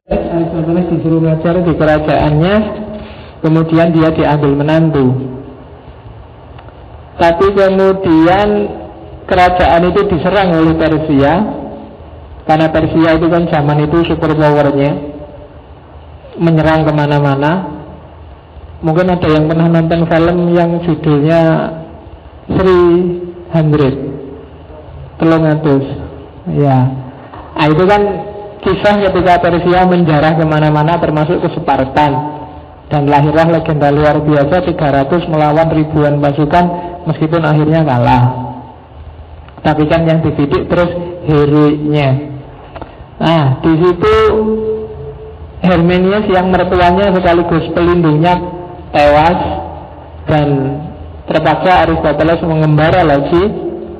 Aristoteles disuruh ngajar di kerajaannya, kemudian dia diambil menantu. Tapi kemudian kerajaan itu diserang oleh Persia, karena Persia itu kan zaman itu super powernya, menyerang kemana-mana. Mungkin ada yang pernah nonton film yang judulnya 300 ya. Nah, itu kan kisah ketika Persia menjarah kemana-mana termasuk ke Spartan, dan lahirlah legenda luar biasa 300 melawan ribuan pasukan, meskipun akhirnya kalah. Tapi kan yang dibidik terus heroiknya. Nah, di situ Herminius yang mertuanya sekaligus pelindungnya tewas, dan terpaksa Aristoteles mengembara lagi.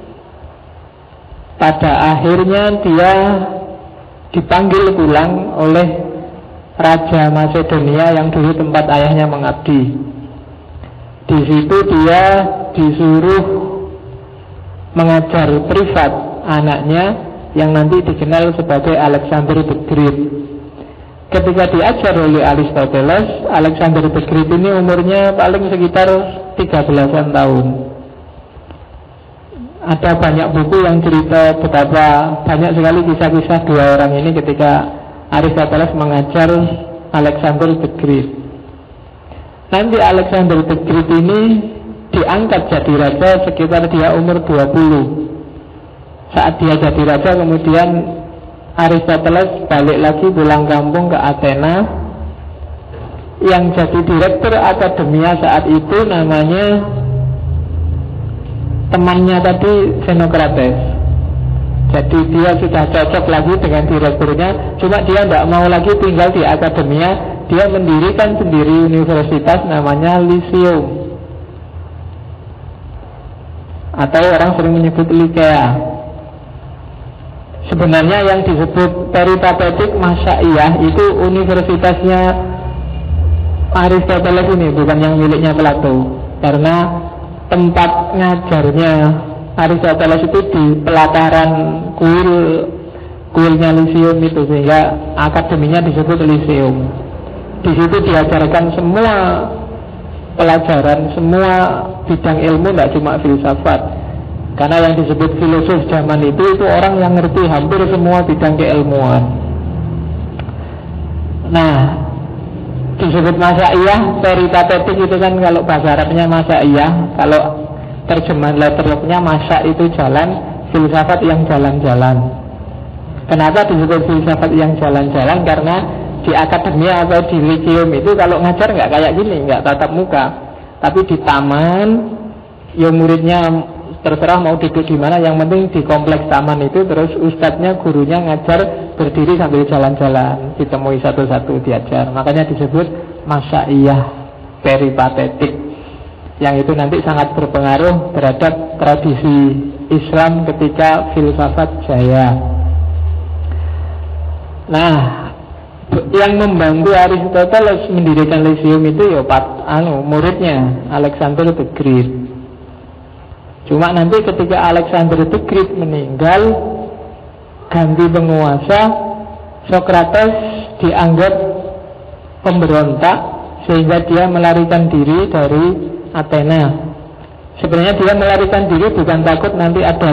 Pada akhirnya dia dipanggil pulang oleh Raja Macedonia yang dulu tempat ayahnya mengabdi. Di situ dia disuruh mengajar privat anaknya yang nanti dikenal sebagai Alexander the Great. Ketika diajar oleh Aristoteles, Alexander the Great ini umurnya paling sekitar 13-an tahun. Ada banyak buku yang cerita betapa banyak sekali kisah-kisah dua orang ini ketika Aristoteles mengajar Alexander the Great. Nanti Alexander the Great ini diangkat jadi raja sekitar dia umur 20. Saat dia jadi raja, kemudian Aristoteles balik lagi pulang kampung ke Athena. Yang jadi direktur akademia saat itu namanya temannya tadi Xenocrates. Jadi dia sudah cocok lagi dengan direkturnya, cuma dia tidak mau lagi tinggal di akademia. Dia mendirikan sendiri universitas namanya Lyceum, atau orang sering menyebut Lycea. Sebenarnya yang disebut peripatetik Masaiyah itu universitasnya Aristoteles ini, bukan yang miliknya Plato. Karena tempat ngajarnya Aristoteles itu di pelataran kuilnya Lyceum itu, sehingga akademinya disebut Lyceum. Di situ diajarkan semua pelajaran, semua bidang ilmu, tidak cuma filsafat. Karena yang disebut filosof zaman itu orang yang ngerti hampir semua bidang keilmuan. Nah, disebut Masaiyah, peripatetik itu kan kalau bahasa Arabnya Masaiyah, kalau terjemahan letterlocknya masa itu jalan, filsafat yang jalan-jalan. Kenapa disebut filsafat yang jalan-jalan? Karena di akademia atau di Lyceum itu kalau ngajar nggak kayak gini, nggak tatap muka, tapi di taman, ya muridnya terserah mau duduk di mana, yang penting di kompleks taman itu, terus ustadznya, gurunya ngajar berdiri sambil jalan-jalan, ditemui satu-satu diajar. Makanya disebut Masaiyah peripatetik, yang itu nanti sangat berpengaruh terhadap tradisi Islam ketika filsafat jaya. Nah, yang membantu Aristoteles mendirikan Lyceum itu ya muridnya Alexander the Great. Cuma nanti ketika Alexander the Great meninggal, ganti penguasa, Socrates dianggap pemberontak sehingga dia melarikan diri dari Athena. Sebenarnya dia melarikan diri bukan takut nanti ada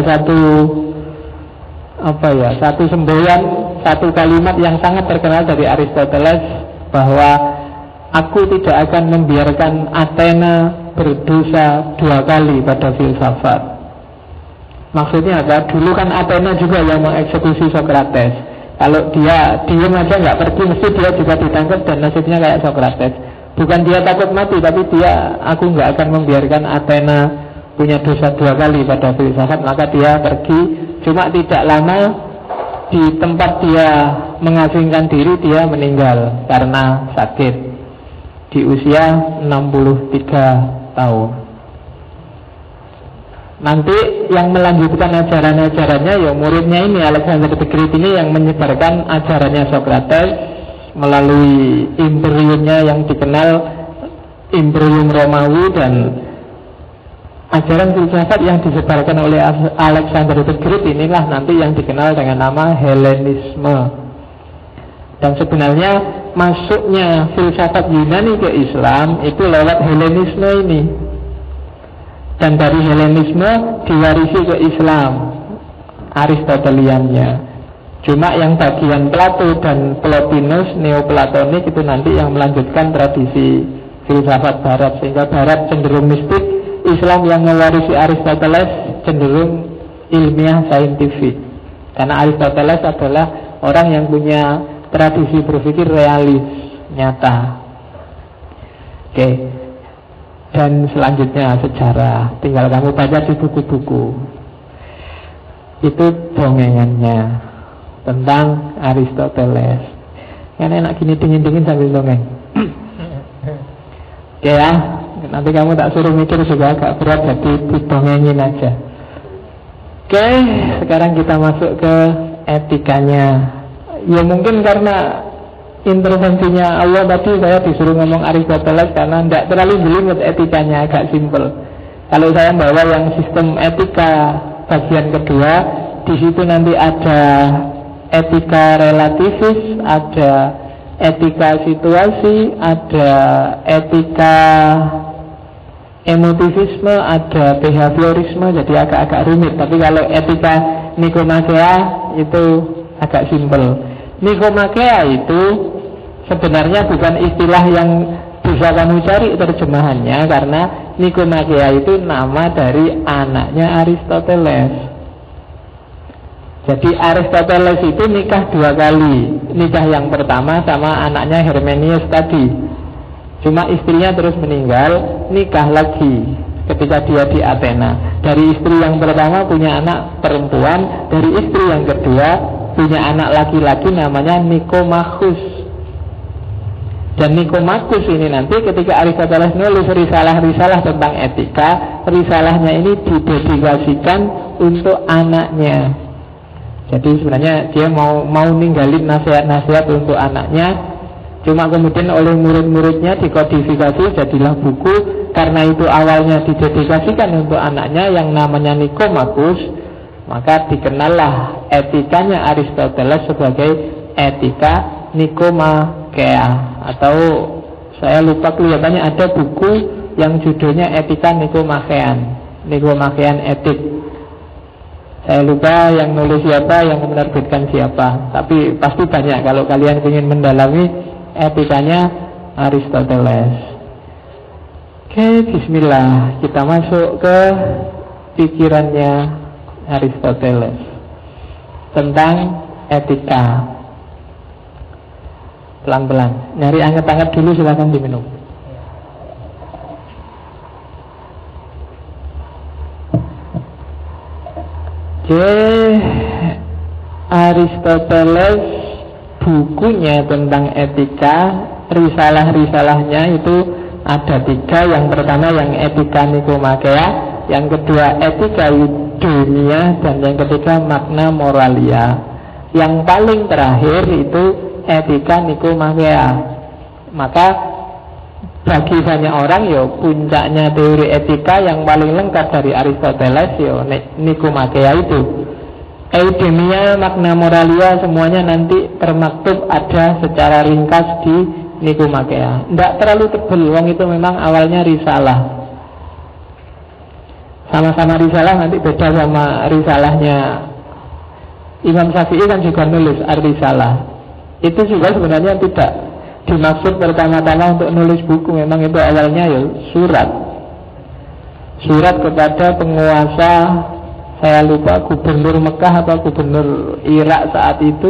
satu semboyan, satu kalimat yang sangat terkenal dari Aristoteles, bahwa aku tidak akan membiarkan Athena berdosa dua kali pada filsafat. Maksudnya apa? Dulu kan Athena juga yang mengeksekusi Socrates. Kalau dia diam aja nggak pergi, mesti dia juga ditangkap dan nasibnya kayak Socrates. Bukan dia takut mati, tapi aku nggak akan membiarkan Athena punya dosa dua kali pada filsafat. Maka dia pergi. Cuma tidak lama di tempat dia mengasingkan diri, dia meninggal karena sakit di usia 63 tahun. Nanti yang melanjutkan ajaran-ajarannya ya muridnya ini, Alexander the Great ini, yang menyebarkan ajarannya Socrates melalui imperiumnya yang dikenal Imperium Romawi, dan ajaran filsafat yang disebarkan oleh Alexander the Great inilah nanti yang dikenal dengan nama Helenisme. Dan sebenarnya masuknya filsafat Yunani ke Islam itu lewat Helenisme ini. Dan dari Helenisme diwarisi ke Islam Aristoteliannya. Cuma yang bagian Plato dan Plotinus, Neoplatonik itu nanti yang melanjutkan tradisi filsafat Barat. Sehingga Barat cenderung mistik, Islam yang mewarisi Aristoteles cenderung ilmiah saintifik. Karena Aristoteles adalah orang yang punya tradisi berpikir realis, nyata. Oke. Dan selanjutnya sejarah, tinggal kamu baca di buku-buku. Itu dongengannya tentang Aristoteles. Kan enak gini dingin-dingin sambil dongeng. Oke ya, nanti kamu tak suruh mikir juga agak berat, jadi didongengin aja. Oke, sekarang kita masuk ke etikanya. Ya mungkin karena intervensinya Allah tadi saya disuruh ngomong Aristoteles karena tidak terlalu jelimet etikanya, agak simpel. Kalau saya bawa yang sistem etika bagian kedua, di situ nanti ada etika relativis, ada etika situasi, ada etika emotivisme, ada behaviorisme, jadi agak-agak rumit. Tapi kalau etika Nikomakea itu agak simpel. Nikomakea itu sebenarnya bukan istilah yang bisa kamu cari terjemahannya, karena Nikomakea itu nama dari anaknya Aristoteles. Jadi Aristoteles itu nikah 2 kali. Nikah yang pertama sama anaknya Hermenius tadi. Cuma istrinya terus meninggal, nikah lagi ketika dia di Athena. Dari istri yang pertama punya anak perempuan, dari istri yang kedua punya anak laki-laki namanya Nikomachus. Dan Nikomachus ini nanti ketika Aristoteles nulis risalah-risalah tentang etika, risalahnya ini didedikasikan untuk anaknya. Jadi sebenarnya dia mau ninggalin nasihat-nasihat untuk anaknya. Cuma kemudian oleh murid-muridnya dikodifikasi jadilah buku. Karena itu awalnya didedikasikan untuk anaknya yang namanya Nikomachus, maka dikenallah etikanya Aristoteles sebagai etika Nikomakea. Atau saya lupa, kelihatannya ada buku yang judulnya Etika Nikomachean, Nikomachean Etik. Saya lupa yang nulis siapa, yang menerbitkan siapa. Tapi pasti banyak kalau kalian ingin mendalami etikanya Aristoteles. Oke, bismillah. Kita masuk ke pikirannya Aristoteles tentang etika. Pelan-pelan. Nyari anget-anget dulu, silakan diminum. Oke, Aristoteles bukunya tentang etika, risalah-risalahnya itu ada 3. Yang pertama yang etika Nikomakea, yang kedua etika Eudaimonia, dan yang ketiga Magna Moralia. Yang paling terakhir itu etika Nikomakea. Maka bagi banyak orang puncaknya teori etika yang paling lengkap dari Aristoteles Nikomakea itu. Eudaimonia, Magna Moralia semuanya nanti termaktub ada secara ringkas di Nikomakea. Tidak terlalu tebal, wong itu memang awalnya risalah. Sama-sama risalah, nanti beda sama risalahnya Imam Syafi'i kan juga nulis ar-risalah. Itu juga sebenarnya tidak dimaksud pertama-tama untuk nulis buku. Memang itu awalnya surat kepada penguasa, saya lupa gubernur Mekah atau gubernur Irak saat itu,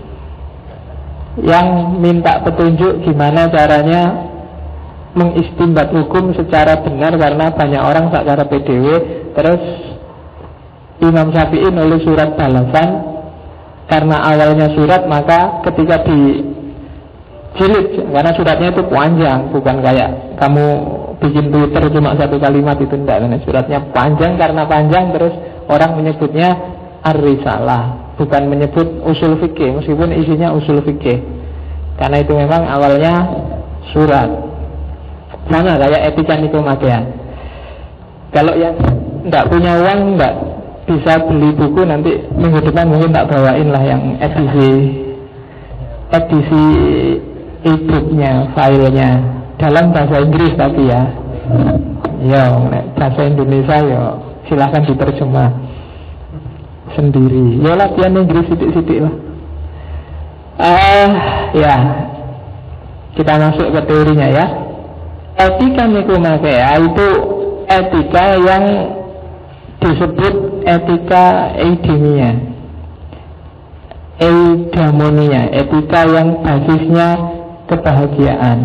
yang minta petunjuk gimana caranya mengistimbat hukum secara benar karena banyak orang secara PDW. Terus Imam Syafi'i nulis surat balasan. Karena awalnya surat, maka ketika dijilid, karena suratnya itu panjang, bukan kayak kamu bikin Twitter cuma 1 kalimat itu, enggak. Karena suratnya panjang, karena panjang terus orang menyebutnya ar-risalah, bukan menyebut usul fikih, meskipun isinya usul fikih, karena itu memang awalnya surat. Sama kayak etika Nikomakea. Kalau yang enggak punya uang, enggak bisa beli buku, nanti minggu depan mungkin tak bawain lah yang edisi edisi e-booknya, filenya dalam bahasa Inggris tapi ya. Ya, bahasa Indonesia ya silahkan diterjemah sendiri. Ya latihan Inggris sidik-sidik lah. Ya, kita masuk ke teorinya ya. Etika nikumakea itu etika yang disebut etika eudemia, eudaimonia, etika yang basisnya kebahagiaan.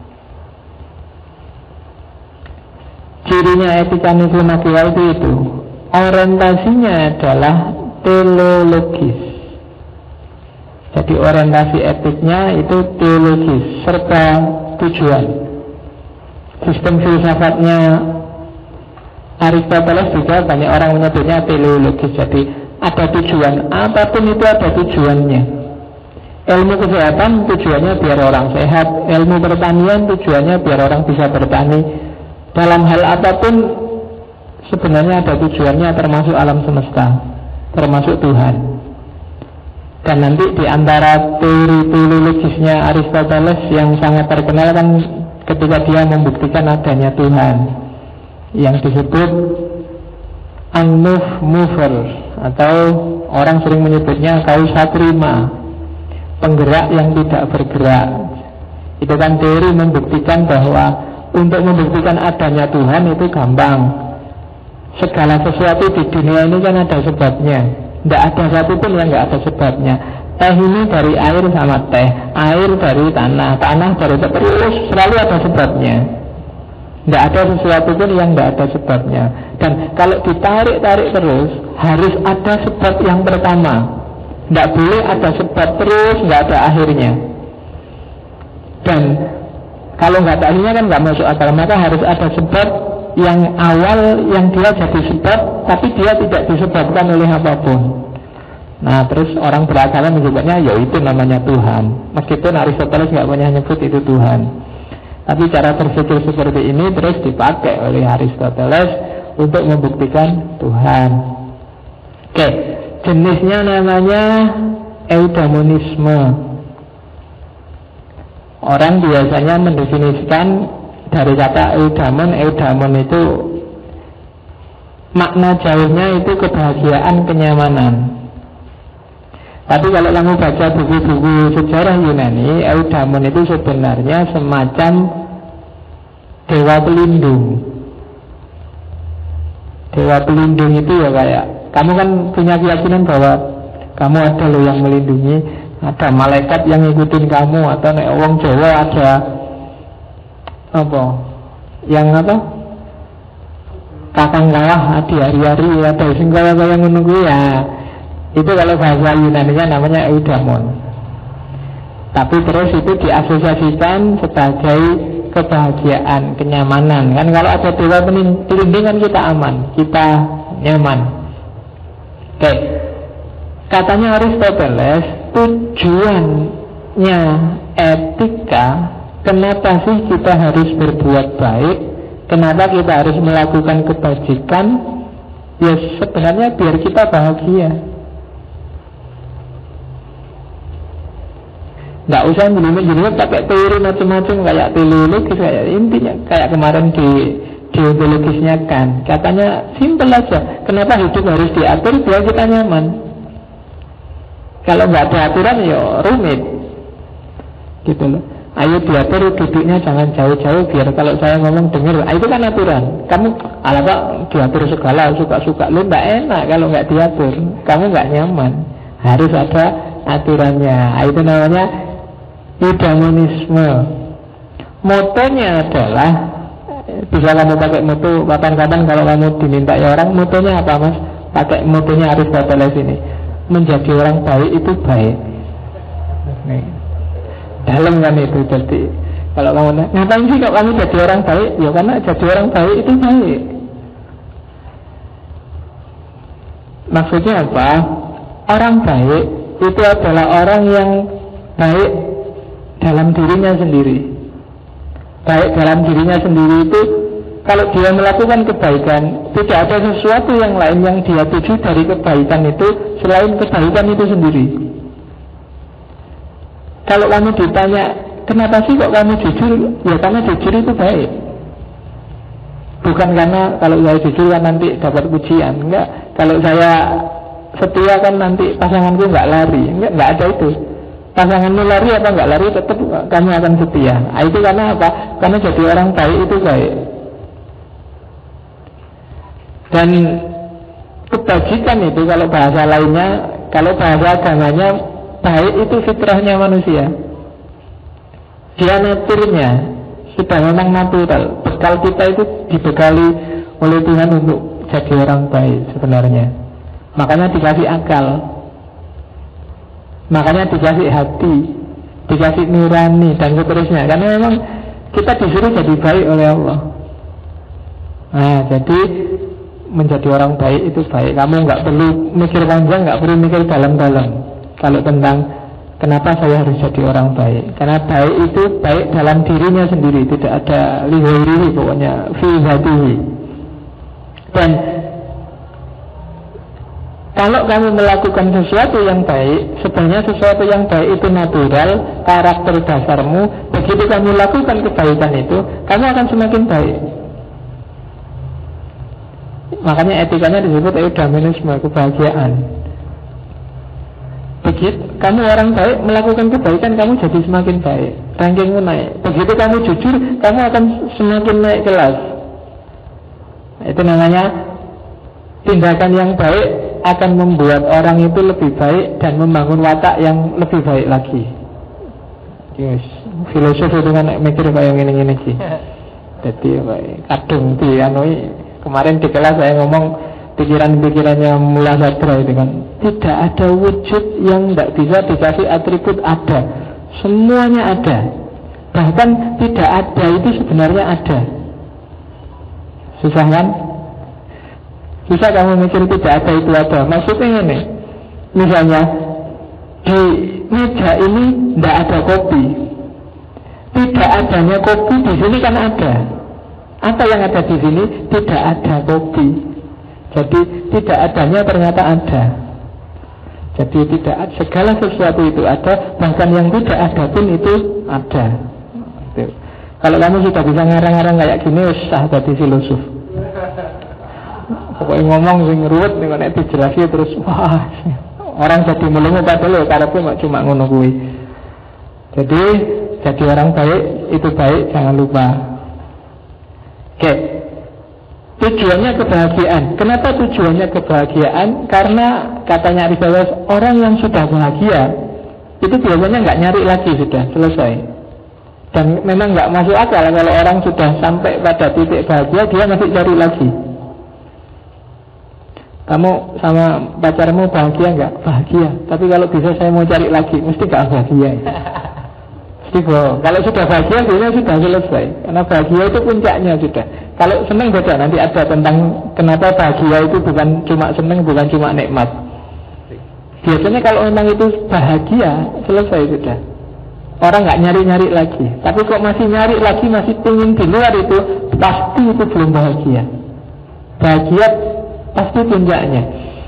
Cirinya etika nikumakea itu orientasinya adalah teleologis. Jadi orientasi etiknya itu teologis serta tujuan. Sistem filsafatnya Aristoteles juga banyak orang menyebutnya teleologis. Jadi ada tujuan, apapun itu ada tujuannya. Ilmu kesehatan tujuannya biar orang sehat, ilmu pertanian tujuannya biar orang bisa bertani. Dalam hal apapun sebenarnya ada tujuannya, termasuk alam semesta, termasuk Tuhan. Dan nanti di antara teori teleologisnya Aristoteles yang sangat terkenal kan ketika dia membuktikan adanya Tuhan, yang disebut unmoved mover, atau orang sering menyebutnya causa prima, penggerak yang tidak bergerak. Itu kan teori membuktikan bahwa untuk membuktikan adanya Tuhan itu gampang. Segala sesuatu di dunia ini kan ada sebabnya. Tidak ada satupun yang tidak ada sebabnya. Teh ini dari air sama teh, air dari tanah, tanah dari terus selalu ada sebabnya. Tidak ada sesuatu pun yang tidak ada sebabnya. Dan kalau ditarik-tarik terus, harus ada sebab yang pertama. Tidak boleh ada sebab terus, tidak ada akhirnya. Dan kalau nggak ada akhirnya kan nggak masuk akal. Maka harus ada sebab yang awal, yang dia jadi sebab, tapi dia tidak disebabkan oleh apapun. Nah, terus orang beragama menyebutnya, ya itu namanya Tuhan. Meskipun Aristoteles nggak pernah nyebut itu Tuhan. Tapi cara berpikir seperti ini terus dipakai oleh Aristoteles untuk membuktikan Tuhan. Oke, jenisnya namanya eudaimonisme. Orang biasanya mendefinisikan dari kata eudaimon itu makna jauhnya itu kebahagiaan, kenyamanan. Tapi kalau kamu baca buku-buku sejarah Yunani, eudaimon itu sebenarnya semacam dewa pelindung. Dewa pelindung itu ya kayak kamu kan punya keyakinan bahwa kamu ada loh yang melindungi, ada malaikat yang ngikutin kamu, atau nek wong Jawa ada apa? Yang apa? Kakang kawah adi hari-hari, ada sing kaya menunggu ya. Itu kalau bahasa Yunaninya namanya eudaimon. Tapi terus itu diasosiasikan sebagai kebahagiaan, kenyamanan. Kan kalau ada dewa pelindung kan kita aman, kita nyaman. Oke. Katanya Aristoteles, tujuannya etika, kenapa sih kita harus berbuat baik, kenapa kita harus melakukan kebajikan, ya sebenarnya biar kita bahagia. Nggak usah jelimet-jelimet pakai teori macam-macam kayak teleologis, kayak intinya kayak kemarin di deontologisnya kan. Katanya simpel aja, kenapa hidup harus diatur biar kita nyaman. Kalau nggak ada aturan ya rumit gitu loh. Ayo diatur duduknya jangan jauh-jauh biar kalau saya ngomong dengar. Itu kan aturan. Kamu ala pak diatur segala suka-suka, lu nggak enak kalau nggak diatur, kamu nggak nyaman. Harus ada aturannya. Itu namanya eudaimonisme. Motonya adalah, bisa kamu pakai moto kapan-kapan kalau kamu diminta ya orang, motonya apa mas? Pakai motonya Aristoteles ini, menjadi orang baik itu baik. Nih, dalam kan itu. Jadi kalau kamu ngapain sih kalau kamu jadi orang baik? Ya karena jadi orang baik itu baik. Maksudnya apa? Orang baik itu adalah orang yang baik dalam dirinya sendiri. Baik dalam dirinya sendiri itu kalau dia melakukan kebaikan, tidak ada sesuatu yang lain yang dia tuju dari kebaikan itu selain kebaikan itu sendiri. Kalau kamu ditanya, kenapa sih kok kamu jujur? Ya karena jujur itu baik. Bukan karena kalau saya jujur kan nanti dapat pujian. Enggak. Kalau saya setia kan nanti pasanganku nggak lari. Enggak ada itu. Pasanganmu lari apa nggak lari tetap kamu akan setia. Nah, itu karena apa? Karena jadi orang baik itu baik. Dan kebajikan itu kalau bahasa lainnya, kalau bahasa agamanya, baik itu fitrahnya manusia. Dia naturnya sudah memang natural. Bekal kita itu dibekali oleh Tuhan untuk jadi orang baik sebenarnya. Makanya dikasih akal, makanya dikasih hati, dikasih nurani dan seterusnya. Karena memang kita disuruh jadi baik oleh Allah. Nah, jadi menjadi orang baik itu baik. Kamu nggak perlu mikir panjang, nggak perlu mikir dalam-dalam. Kalau tentang kenapa saya harus jadi orang baik, karena baik itu baik dalam dirinya sendiri, tidak ada lihat-lihat pokoknya fi dzatihi. Dan kalau kamu melakukan sesuatu yang baik, sebenarnya sesuatu yang baik itu natural, karakter dasarmu. Begitu kamu lakukan kebaikan itu, kamu akan semakin baik. Makanya etikanya disebut eudaimonisme, kebahagiaan. Begitu kamu orang baik melakukan kebaikan, kamu jadi semakin baik, rankingmu naik. Begitu kamu jujur, kamu akan semakin naik kelas. Itu namanya tindakan yang baik akan membuat orang itu lebih baik dan membangun watak yang lebih baik lagi. Yes. Filosof itu kan mikir kayak gini-gini sih. Jadi kadung di kemarin di kelas saya ngomong pikiran-pikirannya Mullah Sadra itu kan, tidak ada wujud yang tidak bisa dikasih atribut ada. Semuanya ada. Bahkan tidak ada itu sebenarnya ada. Susah kan? Susah kamu mikir tidak ada itu ada. Maksudnya ini, misalnya di meja ini tidak ada kopi. Tidak adanya kopi di sini kan ada. Apa yang ada di sini? Tidak ada kopi. Jadi tidak adanya ternyata ada. Jadi tidak ada, segala sesuatu itu ada, bahkan yang tidak ada pun itu ada. Itu. Kalau kamu sudah bisa ngarang-ngarang kayak gini, usah jadi filosof. Pokoknya ngomong sing ruwet nih, nek dijelasin terus wah, orang jadi melongo padahal karepe cuma ngono kuwi. Jadi orang baik itu baik, jangan lupa. Oke. Tujuannya kebahagiaan. Kenapa tujuannya kebahagiaan? Karena katanya Aristoteles, orang yang sudah bahagia itu biasanya nggak nyari lagi, sudah selesai. Dan memang nggak masuk akal kalau orang sudah sampai pada titik bahagia dia masih cari lagi. Kamu sama pacarmu bahagia nggak? Bahagia. Tapi kalau bisa saya mau cari lagi, mesti nggak bahagia. Kalau sudah bahagia sebenarnya sudah selesai. Karena bahagia itu puncaknya sudah. Kalau senang beda, nanti ada tentang kenapa bahagia itu bukan cuma senang, bukan cuma nikmat. Biasanya kalau memang itu bahagia, selesai sudah. Orang nggak nyari-nyari lagi. Tapi kok masih nyari lagi, masih pingin di luar itu, pasti itu belum bahagia. Bahagia pasti puncaknya.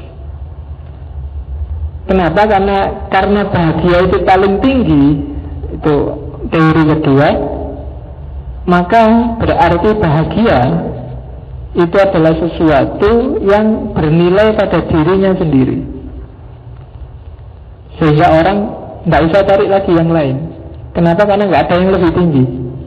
Kenapa? Karena bahagia itu paling tinggi. Itu teori kedua. Maka berarti bahagia itu adalah sesuatu yang bernilai pada dirinya sendiri, sehingga orang tidak usah cari lagi yang lain. Kenapa? Karena nggak ada yang lebih tinggi.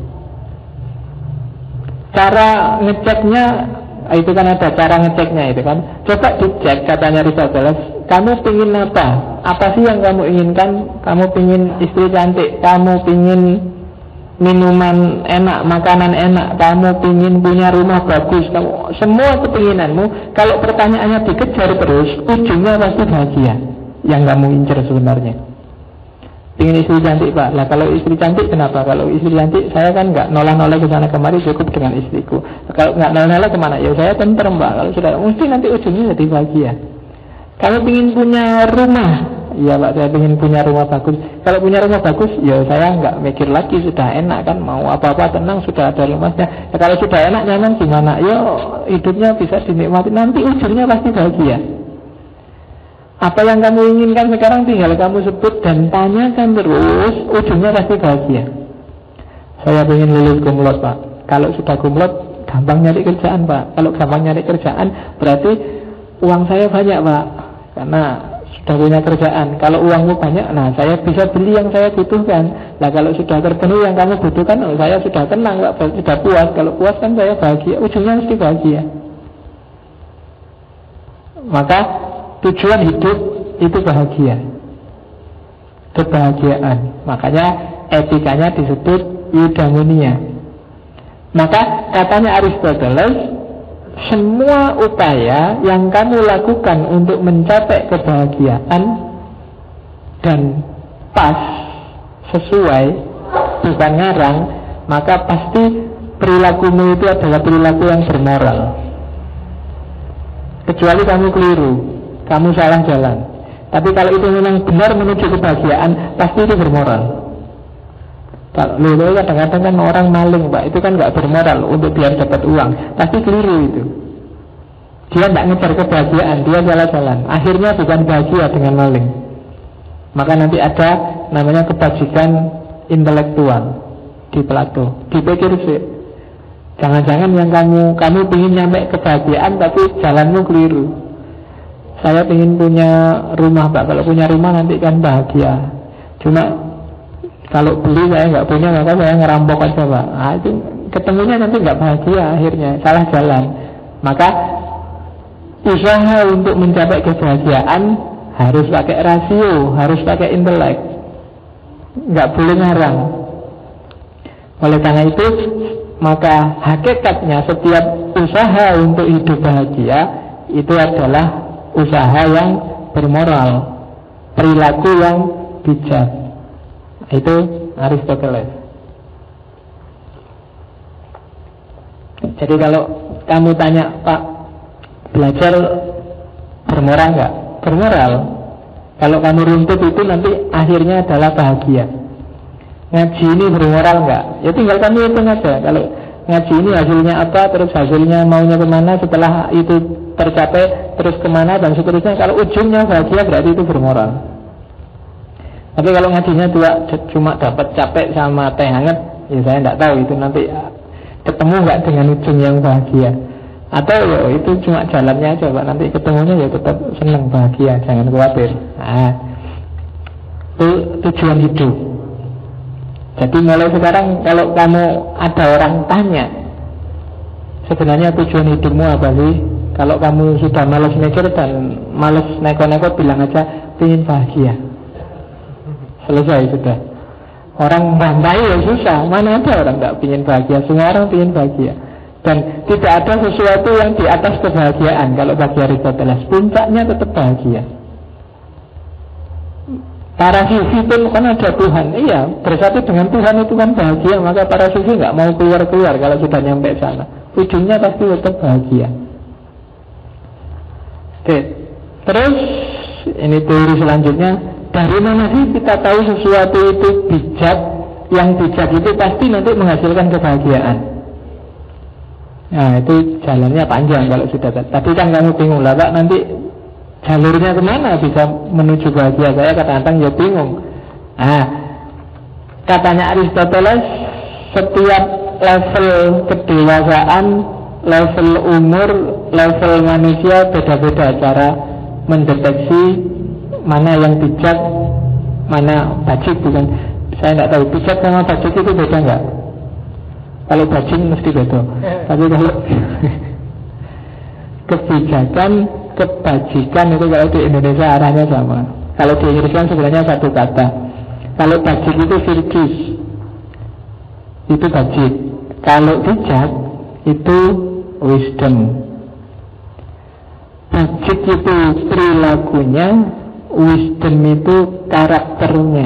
Cara ngeceknya itu kan ada cara ngeceknya itu kan. Coba dicek, katanya Aristoteles, kamu pingin apa? Apa sih yang kamu inginkan? Kamu pingin istri cantik, kamu pingin minuman enak, makanan enak, kamu pingin punya rumah bagus, kamu semua kepinginanmu. Kalau pertanyaannya dikejar terus, ujungnya pasti bahagia. Yang kamu incar sebenarnya. Pingin istri cantik, Pak. Lah kalau istri cantik kenapa? Kalau istri cantik saya kan nggak nolak-nolak ke sana kemari, cukup dengan istriku. Kalau nggak nolak kemana? Ya saya tentrem, Pak. Kalau sudah, mesti nanti ujungnya jadi bahagia. Kamu pingin punya rumah, iya Pak, saya ingin punya rumah bagus. Kalau punya rumah bagus, ya saya nggak mikir lagi, sudah enak kan, mau apa-apa tenang, sudah ada rumahnya. Ya, kalau sudah enak nyaman gimana? Ya hidupnya bisa dinikmati, nanti ujungnya pasti bahagia. Apa yang kamu inginkan sekarang tinggal kamu sebut dan tanyakan terus, ujungnya pasti bahagia. Saya ingin lulus kumlot, Pak. Kalau sudah kumlot, gampang nyari kerjaan, Pak. Kalau gampang nyari kerjaan, berarti uang saya banyak, Pak. Karena sudah punya kerjaan. Kalau uangmu banyak, nah saya bisa beli yang saya butuhkan. Nah kalau sudah terpenuhi yang kamu butuhkan, oh, saya sudah tenang, Pak. Sudah puas. Kalau puas kan saya bahagia. Ujungnya mesti bahagia. Maka tujuan hidup itu bahagia, kebahagiaan. Makanya etikanya disebut eudaimonia. Maka katanya Aristoteles, semua upaya yang kamu lakukan untuk mencapai kebahagiaan dan pas, sesuai, bukan ngarang, maka pasti perilakumu itu adalah perilaku yang bermoral. Kecuali kamu keliru, kamu salah jalan. Tapi kalau itu memang benar menuju kebahagiaan, pasti itu bermoral. Kalau kadang-kadang kan orang maling, Pak, itu kan nggak bermoral untuk biar dapat uang, pasti keliru itu. Dia tidak ngejar kebahagiaan, dia salah jalan. Akhirnya bukan bahagia dengan maling. Maka nanti ada namanya kebajikan intelektual di Plato. Dipikir sih, jangan-jangan yang kamu ingin nyampe kebahagiaan tapi jalanmu keliru. Saya ingin punya rumah, Pak. Kalau punya rumah nanti kan bahagia. Cuma kalau beli saya nggak punya, maka saya ngerampok aja, Pak. Nah, itu ketemunya nanti nggak bahagia, akhirnya salah jalan. Maka usaha untuk mencapai kebahagiaan harus pakai rasio, harus pakai intelek, nggak boleh ngarang. Oleh karena itu, maka hakikatnya setiap usaha untuk hidup bahagia itu adalah usaha yang bermoral, perilaku yang bijak. Itu Aristoteles. Jadi kalau kamu tanya, Pak, belajar bermoral nggak? Bermoral. Kalau kamu runtut itu nanti akhirnya adalah bahagia. Ngaji ini bermoral nggak? Ya tinggal kamu hitung aja. Kalau ngaji ini hasilnya apa, terus hasilnya maunya kemana, setelah itu tercapai terus kemana dan seterusnya. Kalau ujungnya bahagia berarti itu bermoral. Tapi kalau ngajinya cuma dapat capek sama teh hangat, ya saya tidak tahu itu nanti ketemu nggak dengan ujung yang bahagia. Atau ya itu cuma jalannya aja, Pak. Nanti ketemunya ya tetap senang, bahagia, jangan khawatir. Nah, itu tujuan hidup. Jadi mulai sekarang kalau kamu ada orang tanya, sebenarnya tujuan hidupmu apa sih? Kalau kamu sudah malas mikir dan malas neko-neko, bilang aja ingin bahagia. Selesai sudah. Orang bantai ya susah. Mana ada orang nggak ingin bahagia? Semua orang ingin bahagia. Dan tidak ada sesuatu yang di atas kebahagiaan. Kalau bagi Aristoteles, puncaknya tetap bahagia. Para sufi pun kan ada Tuhan. Iya, bersatu dengan Tuhan itu kan bahagia. Maka para sufi nggak mau keluar-keluar kalau sudah nyampe sana. Ujungnya pasti tetap bahagia. Oke. Terus ini teori selanjutnya. Dari mana sih kita tahu sesuatu itu bijak? Yang bijak itu pasti nanti menghasilkan kebahagiaan. Nah itu jalannya panjang kalau sudah. Tapi kan kamu bingung lah, Pak, nanti jalurnya kemana bisa menuju bahagia? Saya kadang-kadang ya bingung. Nah, katanya Aristoteles, setiap level kedewasaan, level umur, level manusia beda-beda cara mendeteksi mana yang bijak, mana bajik. Bukan, saya tidak tahu bijak sama bajik itu beda nggak? Kalau bajing mesti beda. Tapi kalau kebijakan, kebajikan itu kalau di Indonesia arahnya sama. Kalau di Inggris kan sebenarnya satu kata. Kalau bajik itu virtus, itu bajik. Kalau bijak itu wisdom. Bajik itu perilakunya, wisdom itu karakternya.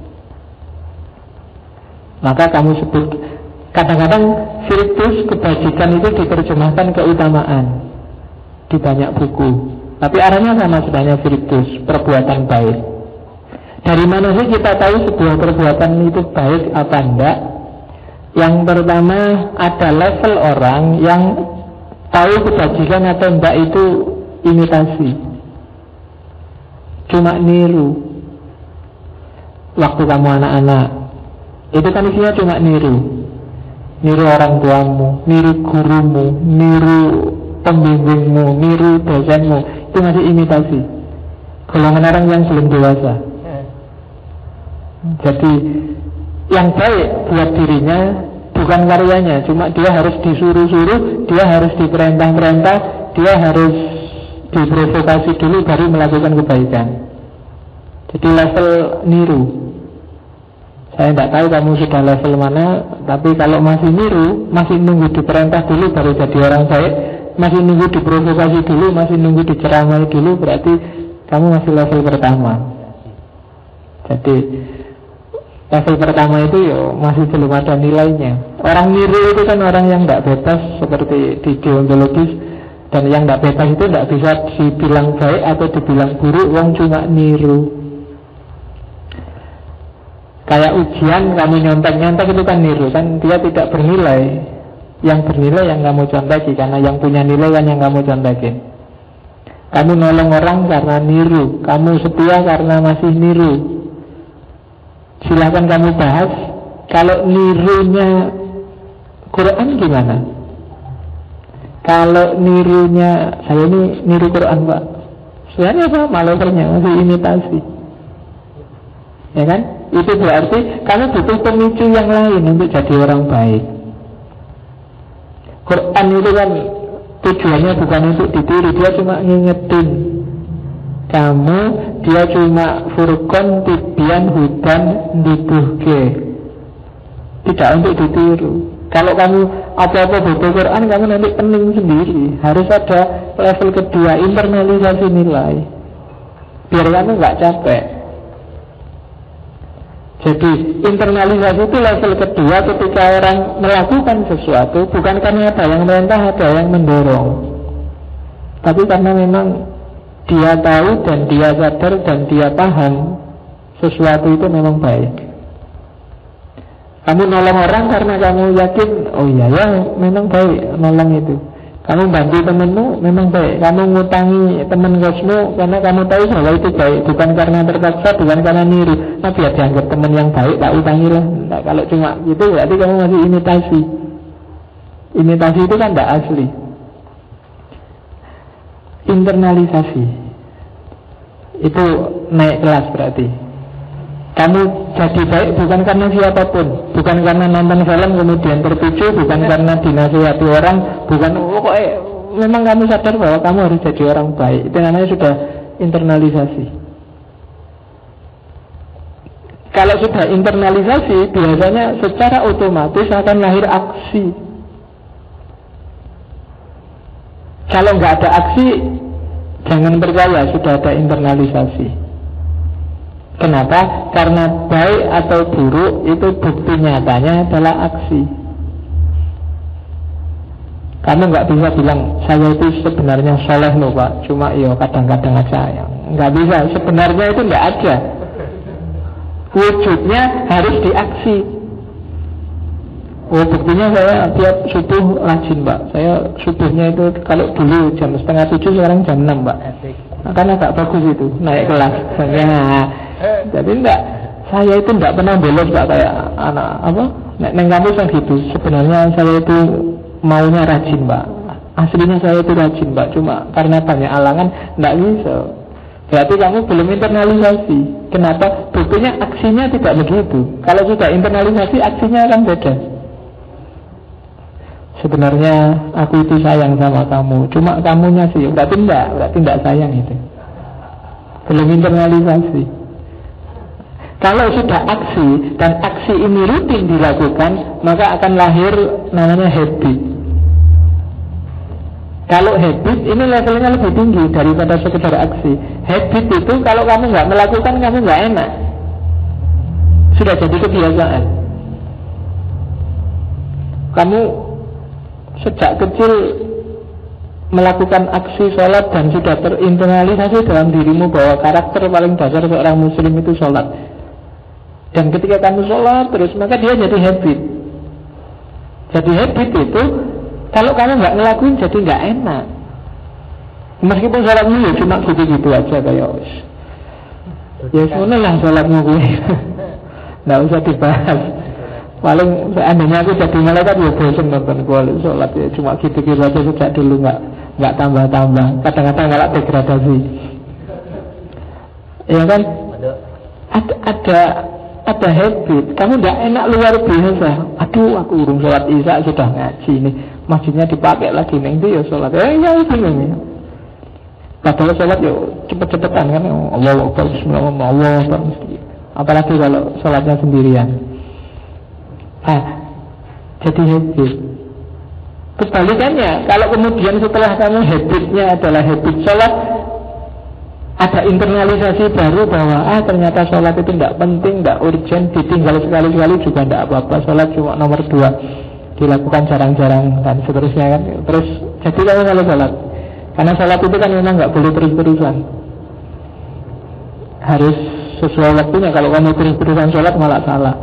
Maka kamu sebut, kadang-kadang virtus, kebajikan itu diterjemahkan keutamaan di banyak buku. Tapi arahnya sama sebenarnya, virtus, perbuatan baik. Dari mana sih kita tahu sebuah perbuatan itu baik apa enggak? Yang pertama, ada level orang yang tahu kebajikan atau enggak itu imitasi. cuma niru. Waktu kamu anak-anak, itu kan isinya cuma niru. Niru orang tuamu, niru gurumu, niru pembimbingmu, niru dosenmu. Itu masih imitasi. Golongan orang yang belum dewasa. Jadi yang baik buat dirinya bukan karyanya, cuma dia harus disuruh-suruh, dia harus diperintah-perintah, dia harus diprovokasi dulu baru melakukan kebaikan. Jadi level niru. Saya tidak tahu kamu sudah level mana, tapi kalau masih niru, masih nunggu diperintah dulu baru jadi orang baik, masih nunggu diprovokasi dulu, masih nunggu diceramai dulu, berarti kamu masih level pertama. Jadi level pertama itu ya masih belum ada nilainya. Orang niru itu kan orang yang tidak bebas seperti di deontologis. Dan yang tidak bebas itu tidak bisa dibilang baik atau dibilang buruk, wong cuma niru. Kayak ujian kamu nyontek-nyontek itu kan niru, kan dia tidak bernilai. Yang bernilai yang kamu contoki, karena yang punya nilai kan yang kamu contekin. Kamu nolong orang karena niru, kamu setia karena masih niru. Silahkan kamu bahas. Kalau nirunya Quran gimana? Kalau nirunya, saya ini niru Quran Pak, sebenarnya apa? Malokernya masih imitasi. Ya kan? Itu berarti kamu butuh pemicu yang lain untuk jadi orang baik. Quran itu kan tujuannya bukan untuk ditiru, dia cuma ngingetin kamu, dia cuma furqan tibyan hudan dibuhke, tidak untuk ditiru. Kalau kamu apa-apa baca Quran, kamu nanti pening sendiri. Harus ada level kedua, internalisasi nilai, biar kamu nggak capek. Jadi internalisasi itu level kedua ketika orang melakukan sesuatu, bukan karena ada yang merintah, ada yang mendorong, tapi karena memang dia tahu dan dia sadar dan dia paham sesuatu itu memang baik. Kamu nolong orang karena kamu yakin, oh iya ya memang baik nolong itu. Kamu bantu temenmu memang baik. Kamu ngutangi temen kosmu karena kamu tahu bahwa itu baik, bukan karena terpaksa, bukan karena niru. Nah biar dianggap temen yang baik, tak utangilah. Nah, kalau cuma gitu berarti kamu masih imitasi. Imitasi itu kan tidak asli. Internalisasi itu naik kelas berarti. Kamu jadi baik bukan karena siapapun, bukan karena nonton film kemudian terpicu, bukan karena dinasihati orang, bukan memang kamu sadar bahwa kamu harus jadi orang baik. Itu namanya sudah internalisasi. Kalau sudah internalisasi, biasanya secara otomatis akan lahir aksi. Kalau nggak ada aksi, jangan percaya sudah ada internalisasi. Kenapa? Karena baik atau buruk itu bukti nyatanya adalah aksi. Kamu nggak bisa bilang saya itu sebenarnya soleh loh Pak, cuma yo kadang-kadang aja. Nggak bisa, sebenarnya itu nggak ada. Wujudnya harus diaksi. Oh buktinya saya tiap subuh rajin Pak. Saya subuhnya itu kalau dulu jam 6:30, sekarang jam 6 Pak. Kan agak bagus itu, naik kelas. Jadi enggak, saya itu enggak pernah bolos Pak, kayak anak apa? Neng kampus yang gitu. Sebenarnya saya itu maunya rajin Pak. Aslinya saya itu rajin Pak, cuma karena banyak halangan enggak bisa. Berarti kamu belum internalisasi. Kenapa? Buktinya aksinya tidak begitu. Kalau sudah internalisasi, aksinya akan beda. Sebenarnya aku itu sayang sama kamu, cuma kamunya sih berarti enggak sayang itu. Belum internalisasi. Kalau sudah aksi dan aksi ini rutin dilakukan, maka akan lahir namanya habit. Kalau habit ini levelnya lebih tinggi daripada sekedar aksi. Habit itu kalau kamu nggak melakukan, kamu nggak enak. Sudah jadi kebiasaan. Kamu sejak kecil melakukan aksi sholat dan sudah terinternalisasi dalam dirimu bahwa karakter paling dasar seorang muslim itu sholat. Dan ketika kamu sholat terus, maka dia jadi habit. Jadi habit itu kalau kamu nggak ngelakuin jadi nggak enak. Meskipun sholatmu ya cuma gitu-gitu aja kayak Ya semuanya lah sholatmu gue. Nggak usah dibahas. Paling seandainya aku jadi malaikat ya bosan nonton gue sholat ya. Cuma gitu-gitu aja sejak dulu, nggak tambah-tambah. Kadang-kadang malah degradasi. Ya kan? Ada habit. Kamu nggak enak luar biasa. Aduh, aku urung sholat isya sudah ngaji nih. Masjidnya dipakai lagi nih, itu ya sholat. Ya bingung ya. Padahal sholat ya cepet-cepetan kan. Allahu Akbar, Bismillah, Allahu Akbar. Apalagi kalau sholatnya sendirian. Jadi habit. Kebalikannya, kalau kemudian setelah kamu habitnya adalah habit sholat, ada internalisasi baru bahwa ternyata sholat itu tidak penting, tidak urgent, ditinggal sekali-sekali juga tidak apa-apa. Sholat cuma nomor 2, dilakukan jarang-jarang dan seterusnya kan. Terus jadi kamu kalau sholat, karena sholat itu kan memang nggak boleh terus-terusan, harus sesuai waktunya. Kalau kamu terus-terusan sholat malah salah.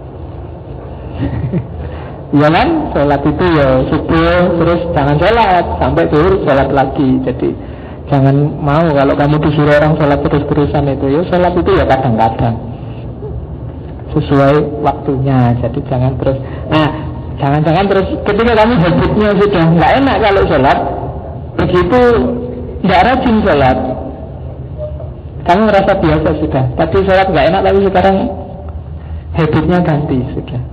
Ya kan, sholat itu ya subuh, terus jangan sholat sampai zuhur sholat lagi. Jadi jangan mau kalau kamu disuruh orang sholat terus-terusan itu. Ya sholat itu ya kadang-kadang sesuai waktunya. Jadi jangan terus. Nah, jangan-jangan terus ketika kamu habitnya sudah nggak enak kalau sholat, begitu nggak rajin sholat, kamu merasa biasa sudah. Tadi sholat nggak enak, tapi sekarang habitnya ganti sudah.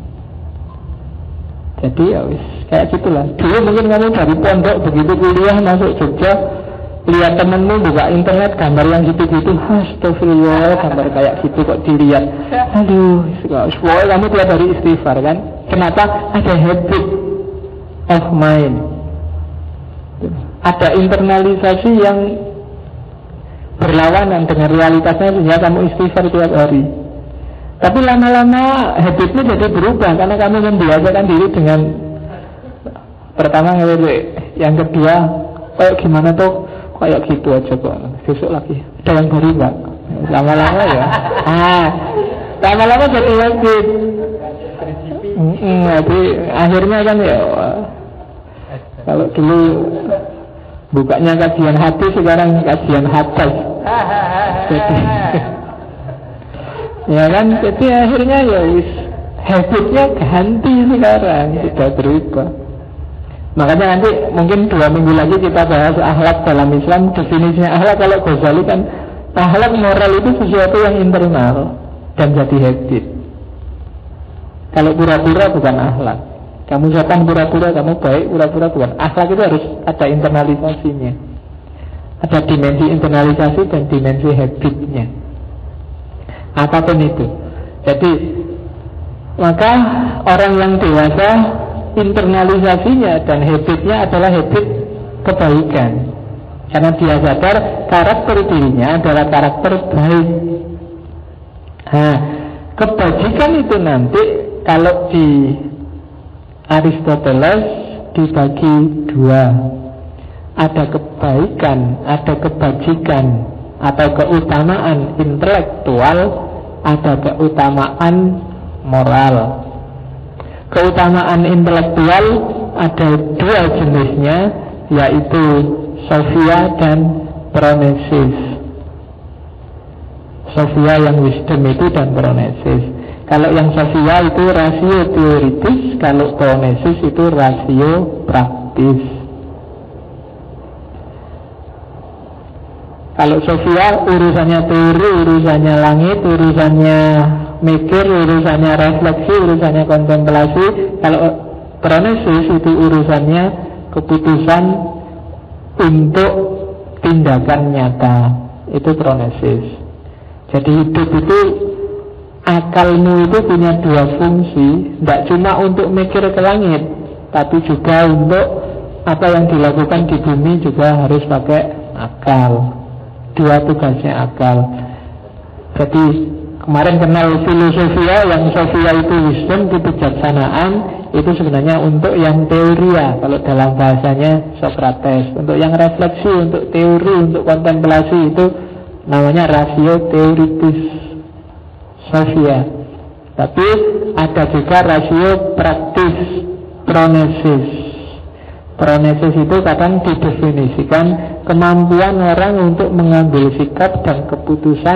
Jadi ya wis kayak gitulah. Dulu mungkin kamu dari pondok begitu kuliah masuk Jogja, lihat temenmu buka internet gambar yang gitu-gitu, astagfirullah, gambar kayak gitu kok dilihat. Aduh, pokoknya kamu tiap hari istighfar kan. Kenapa? Ada habit of mind. Ada internalisasi yang berlawanan dengan realitasnya sehingga kamu istighfar tiap hari. Tapi lama-lama habitnya jadi berubah karena kamu membiasakan diri dengan pertama ngewe, yang kedua kayak gimana tuh kayak gitu aja kok. Besok lagi ada yang baru nggak? Lama-lama ya. Lama-lama jadi habit. Jadi akhirnya kan ya, kalau dulu bukanya kajian hati, sekarang kajian hadas. Jadi ya kan, jadi akhirnya ya habitnya ganti sekarang, sudah berubah. Makanya nanti mungkin 2 minggu lagi kita bahas akhlak dalam Islam. Definisinya akhlak, kalau Ghazali kan akhlak moral itu sesuatu yang internal dan jadi habit. Kalau pura-pura bukan akhlak. Kamu sopan pura-pura, kamu baik pura-pura bukan. Akhlak itu harus ada internalisasinya. Ada dimensi internalisasi dan dimensi habitnya. Apapun itu. Jadi maka orang yang dewasa internalisasinya dan habitnya adalah habit kebaikan. Karena dia sadar karakter dirinya adalah karakter baik. Kebajikan itu nanti kalau di Aristoteles dibagi 2. Ada kebaikan, ada kebajikan, atau keutamaan intelektual, ada keutamaan moral. Keutamaan intelektual ada 2 jenisnya, yaitu Sophia dan Phronesis. Sophia yang wisdom itu dan Phronesis. Kalau yang Sophia itu rasio teoritis, kalau Phronesis itu rasio praktis. Kalau Sophia urusannya teori, urusannya langit, urusannya mikir, urusannya refleksi, urusannya kontemplasi. Kalau Phronesis itu urusannya keputusan untuk tindakan nyata. Itu Phronesis. Jadi hidup itu, akalmu itu punya 2 fungsi. Tidak cuma untuk mikir ke langit, tapi juga untuk apa yang dilakukan di bumi juga harus pakai akal. 2 tugasnya akal. Jadi kemarin kenal filosofia, yang Sophia itu wisdom, itu kebijaksanaan. Itu sebenarnya untuk yang teoria, kalau dalam bahasanya Socrates. Untuk yang refleksi, untuk teori, untuk kontemplasi, itu namanya rasio teoritis, Sophia. Tapi ada juga rasio praktis, Phronesis. Phronesis itu kadang didefinisikan kemampuan orang untuk mengambil sikap dan keputusan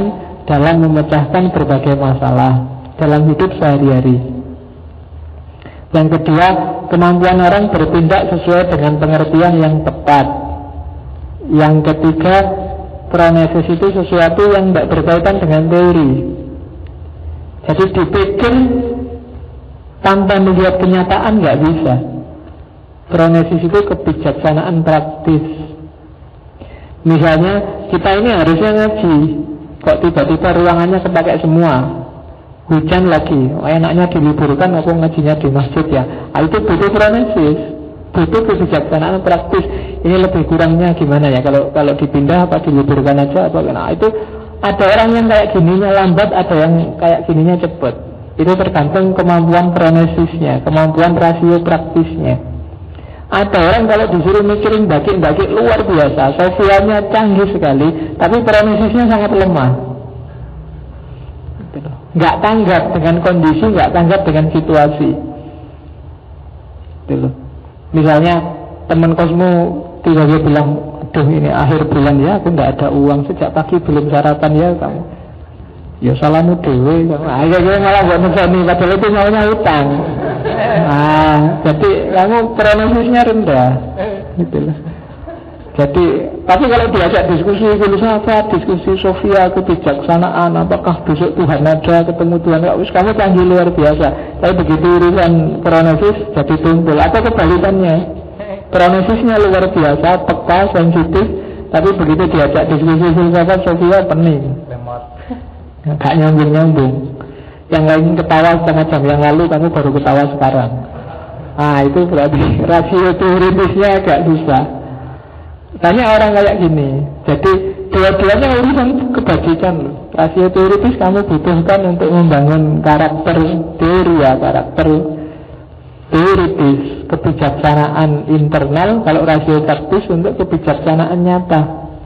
dalam memecahkan berbagai masalah dalam hidup sehari-hari. Yang kedua, kemampuan orang bertindak sesuai dengan pengertian yang tepat. Yang ketiga, pronesis itu sesuatu yang tidak berkaitan dengan teori. Jadi dipikir tanpa melihat kenyataan nggak bisa. Pronesis itu kebijaksanaan praktis. Misalnya kita ini harusnya ngaji, kok tiba-tiba ruangannya kepakai semua. Hujan lagi, enaknya diliburkan aku ngajinya di masjid ya. Itu butuh pronesis, butuh kebijaksanaan praktis. Ini lebih kurangnya gimana ya, kalau dipindah apa diliburkan aja apa. Nah, itu ada orang yang kayak gininya lambat, ada yang kayak gininya cepat. Itu tergantung kemampuan pronesisnya, kemampuan rasio praktisnya. Ada orang kalau disuruh mikirin bagi luar biasa, sosialnya canggih sekali, tapi pronesisnya sangat lemah. Nggak tanggap dengan kondisi, nggak tanggap dengan situasi. Misalnya teman kosmu tiba-tiba bilang, aduh ini akhir bulan ya, aku nggak ada uang, sejak pagi belum sarapan ya kamu. Ya salahmu dewe kamu. Akhirnya malah buat nih, padahal itu maunya utang. Jadi kamu pronosisnya rendah, gitu loh. Jadi, tapi kalau diajak diskusi filsafat, diskusi sofia, kebijaksanaan, apakah besok Tuhan ada, ketemu Tuhan, kamu canggih luar biasa. Tapi begitu urusan pronesis jadi tumpul. Atau kebalikannya, pronesisnya luar biasa, peka, sensitif, tapi begitu diajak diskusi filsafat, sofia, pening. Gak nyambung-nyambung. Yang lain ketawa setengah jam yang lalu, kamu baru ketawa sekarang. Itu berarti rasio teoritisnya agak susah. Tanya orang kayak gini. Jadi dua-duanya urusan kebajikan loh. Rasio teoritis kamu butuhkan untuk membangun karakter teori ya, karakter teoritis, kebijaksanaan internal. Kalau rasio praktis untuk kebijaksanaan nyata,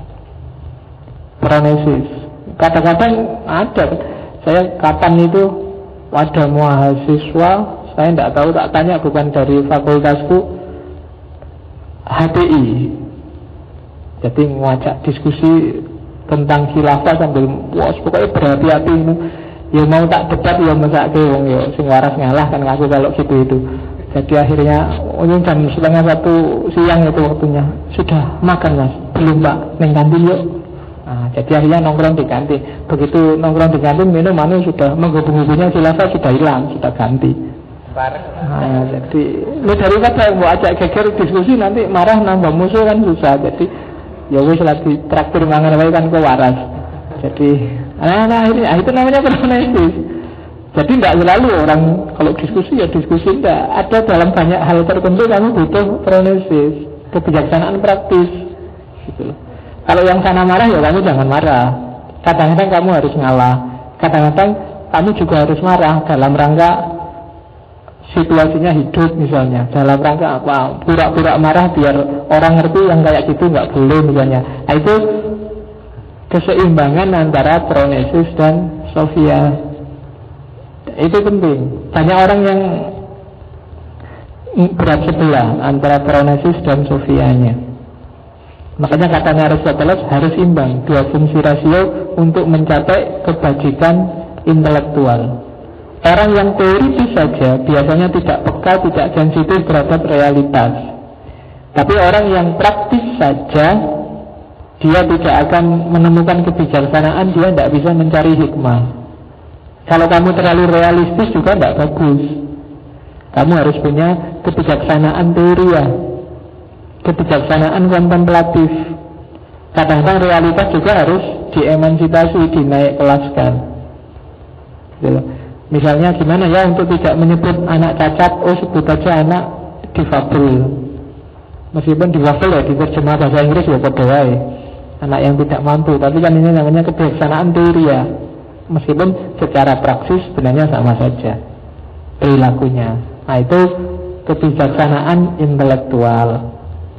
pronesis. Kadang-kadang ada, saya kapan itu ada mahasiswa, saya tidak tahu, tak tanya, bukan dari fakultasku, HTI. Jadi ngajak diskusi tentang khilafah sambil wah pokoknya berhati-hati ini. Ya mau tak debat ya mesake wong ya sing waras ngalah kan aku kalau gitu itu. Jadi akhirnya jam 12:30 siang itu waktunya. Sudah makan Mas? Belum Pak, ning kantin yuk. Jadi akhirnya nongkrong di kantin. Begitu nongkrong di kantin minum sudah menghubung-hubungnya khilafah sudah hilang, sudah ganti. Jadi lu daripada mau ajak geger diskusi nanti marah nambah musuh kan susah. Jadi ya wis lagi traktir mangan wae kan kok waras. Jadi akhirnya itu namanya pronesis. Jadi tidak selalu orang kalau diskusi ya diskusi, tidak. Ada dalam banyak hal tertentu kamu butuh pronesis, kebijaksanaan praktis gitu. Kalau yang sana marah ya kamu jangan marah. Kadang-kadang kamu harus ngalah. Kadang-kadang kamu juga harus marah dalam rangka situasinya hidup misalnya, dalam rangka apa, pura-pura marah biar orang ngerti yang kayak gitu nggak boleh misalnya. Itu keseimbangan antara pronesis dan sofia itu penting. Banyak orang yang berat sebelah antara pronesis dan sofianya. Makanya katanya Aristoteles harus imbang dua fungsi rasio untuk mencapai kebajikan intelektual. Orang yang teoritis saja biasanya tidak peka, tidak sensitif terhadap realitas. Tapi orang yang praktis saja, dia tidak akan menemukan kebijaksanaan, dia tidak bisa mencari hikmah. Kalau kamu terlalu realistis juga tidak bagus. Kamu harus punya kebijaksanaan teori ya, kebijaksanaan kontemplatif. Kadang-kadang realitas juga harus diemansipasi, dinaik kelaskan. Gitu. Misalnya gimana ya untuk tidak menyebut anak cacat, sebut aja anak difabel. Meskipun difabel ya diterjemah bahasa Inggris ya padahal anak yang tidak mampu, tapi kan ini namanya kebijaksanaan teori ya. Meskipun secara praksis sebenarnya sama saja perilakunya. Nah itu kebijaksanaan intelektual.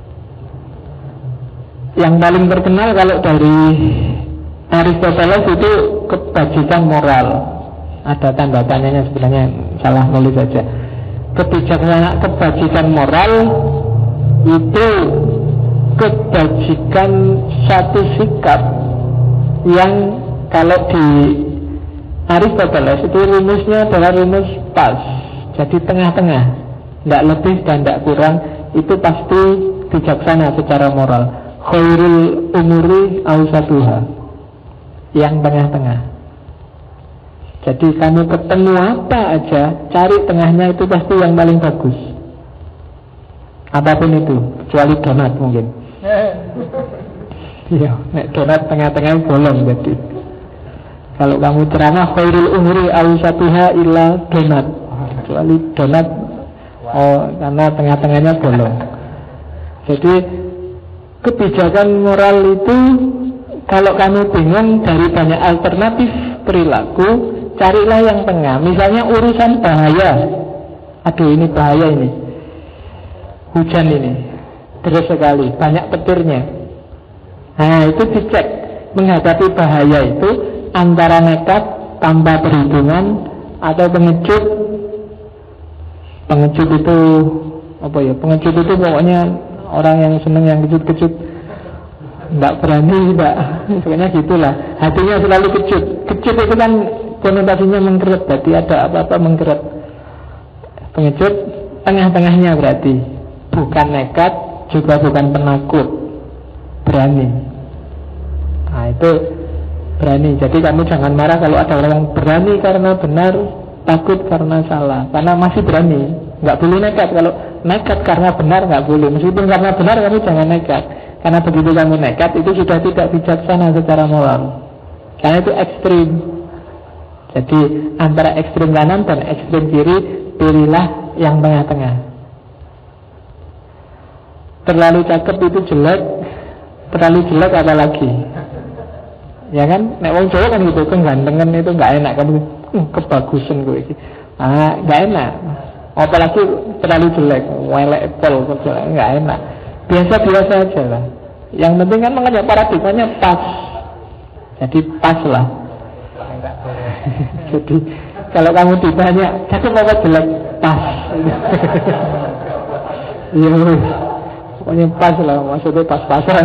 Yang paling terkenal kalau dari Aristoteles itu kebajikan moral. Ada tanda tanyanya sebenarnya, salah nulis saja. Kebajikan moral itu kebajikan satu sikap yang Kalau di Aristoteles itu rumusnya adalah rumus pas. Jadi tengah-tengah, tidak lebih dan tidak kurang. Itu pasti bijaksana secara moral. Khairul umuri awsatuha, yang tengah-tengah. Jadi kamu ketemu apa aja, cari tengahnya, itu pasti yang paling bagus. Apapun itu, kecuali donat mungkin. Iya, nek donat tengah-tengah bolong jadi. Kalau kamu ceramah khairul umuri awsatuha illa donat, kecuali donat, karena tengah-tengahnya bolong. Jadi kebijakan moral itu, kalau kamu bingung dari banyak alternatif perilaku, carilah yang tengah. Misalnya urusan bahaya, aduh ini bahaya ini, hujan ini deras sekali, banyak petirnya. Nah itu dicek. Menghadapi bahaya itu antara nekat tanpa perhitungan atau pengecut. Pengecut itu apa ya? Pengecut itu pokoknya orang yang seneng yang kecut-kecut, nggak berani, nggak, pokoknya gitulah. Hatinya selalu kecut. Kecut itu kan konotasinya mengkeret, berarti ada apa-apa mengkeret. Pengecut tengah-tengahnya berarti bukan nekat, juga bukan penakut, berani. Nah itu berani. Jadi kamu jangan marah kalau ada orang yang berani karena benar, takut karena salah, karena masih berani. Nggak boleh nekat. Kalau nekat karena benar nggak boleh. Meskipun karena benar kamu jangan nekat, karena begitu kamu nekat itu sudah tidak bijaksana secara moral, karena itu ekstrim. Jadi antara ekstrim kanan dan ekstrim kiri, pilihlah yang tengah-tengah. Terlalu cakep itu jelek, terlalu jelek apa lagi? Ya kan, nek wong Jawa kan gitu, kegantengan itu nggak enak. Kamu kebagusan gue iki, nggak enak. Apalagi terlalu jelek, welek pol, nggak enak. Biasa-biasa aja lah. Yang penting kan makanya paradigmanya pas. Jadi pas lah. Jadi kalau kamu ditanya cakep apa jelek, pas. Iya, pokoknya pas lah, maksudnya pas-pasan.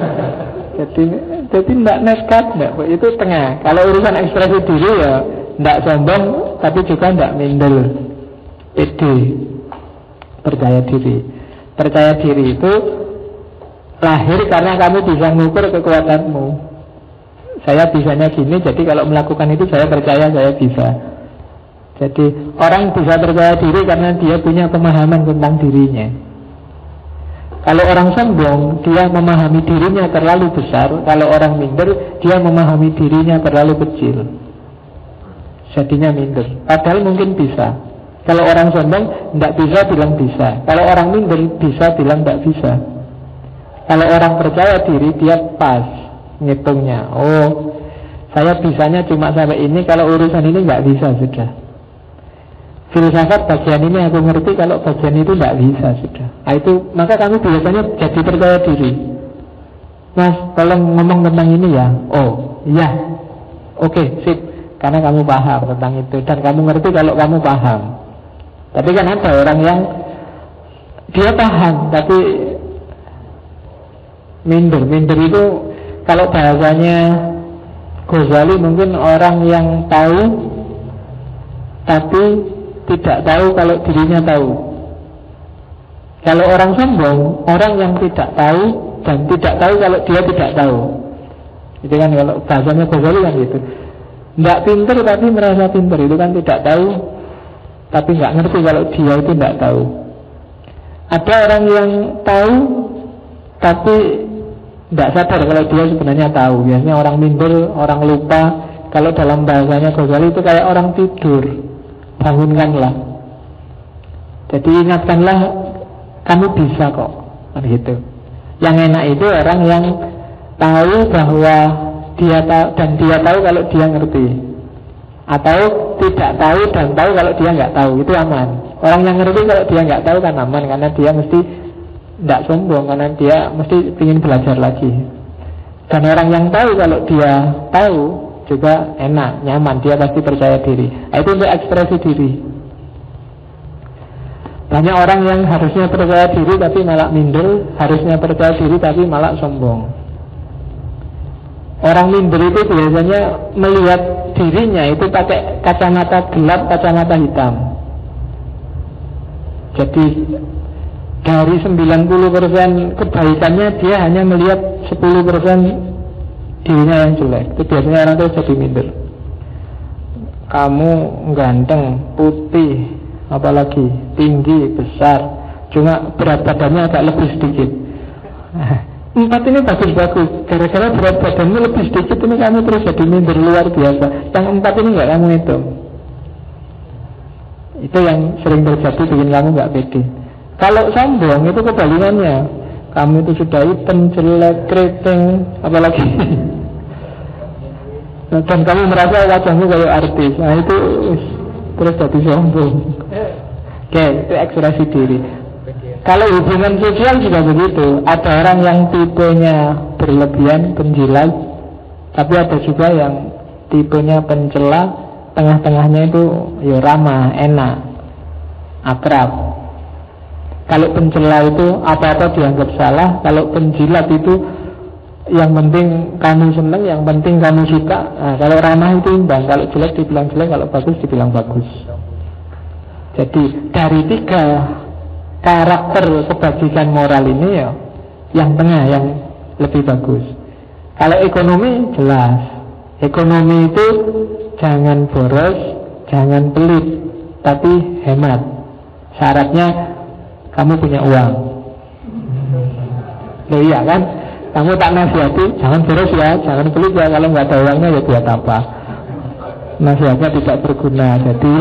Jadi tidak nekat, enggak, itu tengah. Kalau urusan ekspresi diri ya tidak sombong, tapi juga tidak minder. Pede, percaya diri. Percaya diri itu lahir karena kamu bisa mengukur kekuatanmu. Saya bisanya gini, jadi kalau melakukan itu saya percaya saya bisa. Jadi orang bisa percaya diri karena dia punya pemahaman tentang dirinya. Kalau orang sombong, dia memahami dirinya terlalu besar. Kalau orang minder, dia memahami dirinya terlalu kecil, jadinya minder. Padahal mungkin bisa. Kalau orang sombong tidak bisa bilang bisa. Kalau orang minder bisa bilang tidak bisa. Kalau orang percaya diri, dia pas ngitungnya. Oh, saya bisanya cuma sampai ini, kalau urusan ini nggak bisa sudah. Filsafat bagian ini aku ngerti, kalau bagian itu tidak bisa sudah. Nah itu, maka kami biasanya jadi percaya diri. Mas, tolong ngomong tentang ini ya. Oh, iya. Oke, sip. Karena kamu paham tentang itu dan kamu ngerti kalau kamu paham. Tapi kan ada orang yang dia paham tapi minder. Minder itu kalau bahasanya Ghazali mungkin orang yang tahu tapi tidak tahu kalau dirinya tahu. Kalau orang sombong, orang yang tidak tahu dan tidak tahu kalau dia tidak tahu. Itu kan kalau bahasanya Ghazali kan gitu. Tidak pinter tapi merasa pinter, itu kan tidak tahu tapi nggak ngerti kalau dia itu tidak tahu. Ada orang yang tahu tapi tidak sadar kalau dia sebenarnya tahu. Biasanya orang minder, orang lupa. Kalau dalam bahasanya Ghazali itu kayak orang tidur. Bangunkanlah. Jadi ingatkanlah, kamu bisa kok, gitu. Yang enak itu orang yang tahu bahwa dia tahu dan dia tahu kalau dia ngerti, atau tidak tahu dan tahu kalau dia nggak tahu, itu aman. Orang yang ngerti kalau dia nggak tahu kan aman, karena dia mesti tidak sombong, karena dia mesti ingin belajar lagi. Dan orang yang tahu kalau dia tahu juga enak, nyaman, dia pasti percaya diri. Itu untuk ekspresi diri. Banyak orang yang harusnya percaya diri tapi malah minder, harusnya percaya diri tapi malah sombong. Orang minder itu biasanya melihat dirinya itu pakai kacamata gelap, kacamata hitam. Jadi dari 90% kebaikannya dia hanya melihat 10% dirinya yang jelek. Itu biasanya orang itu jadi minder. Kamu ganteng, putih, apalagi tinggi, besar, cuma berat badannya agak lebih sedikit. 4 ini bagus-bagus. Gara-gara berat badannya lebih sedikit ini kamu terus jadi minder luar biasa. Yang 4 ini nggak kamu hitung. Itu yang sering terjadi, bikin kamu nggak pede. Kalau sombong itu kebalikannya. Kamu itu sudah hitam, jelek, keriting, apalagi dan kamu merasa wajahmu kayak artis. Nah itu terus jadi sombong. Oke, itu ekspresi diri. Kalau hubungan sosial juga begitu. Ada orang yang tipenya berlebihan, penjilat, tapi ada juga yang tipenya pencela, tengah-tengahnya itu ya ramah, enak, akrab. Kalau pencela itu apa-apa dianggap salah. Kalau penjilat itu yang penting kamu senang, yang penting kamu suka. Nah, kalau ramah itu imbang. Kalau jelek dibilang jelek, kalau bagus dibilang bagus. Jadi dari 3 karakter kebajikan moral ini ya, yang tengah yang lebih bagus. Kalau ekonomi jelas, ekonomi itu jangan boros, jangan pelit, tapi hemat. Syaratnya kamu punya uang. Loh iya kan? Kamu tak nasihati, jangan boros ya, jangan pelit ya. Kalau nggak ada uangnya ya buat apa? Nasihatnya tidak berguna.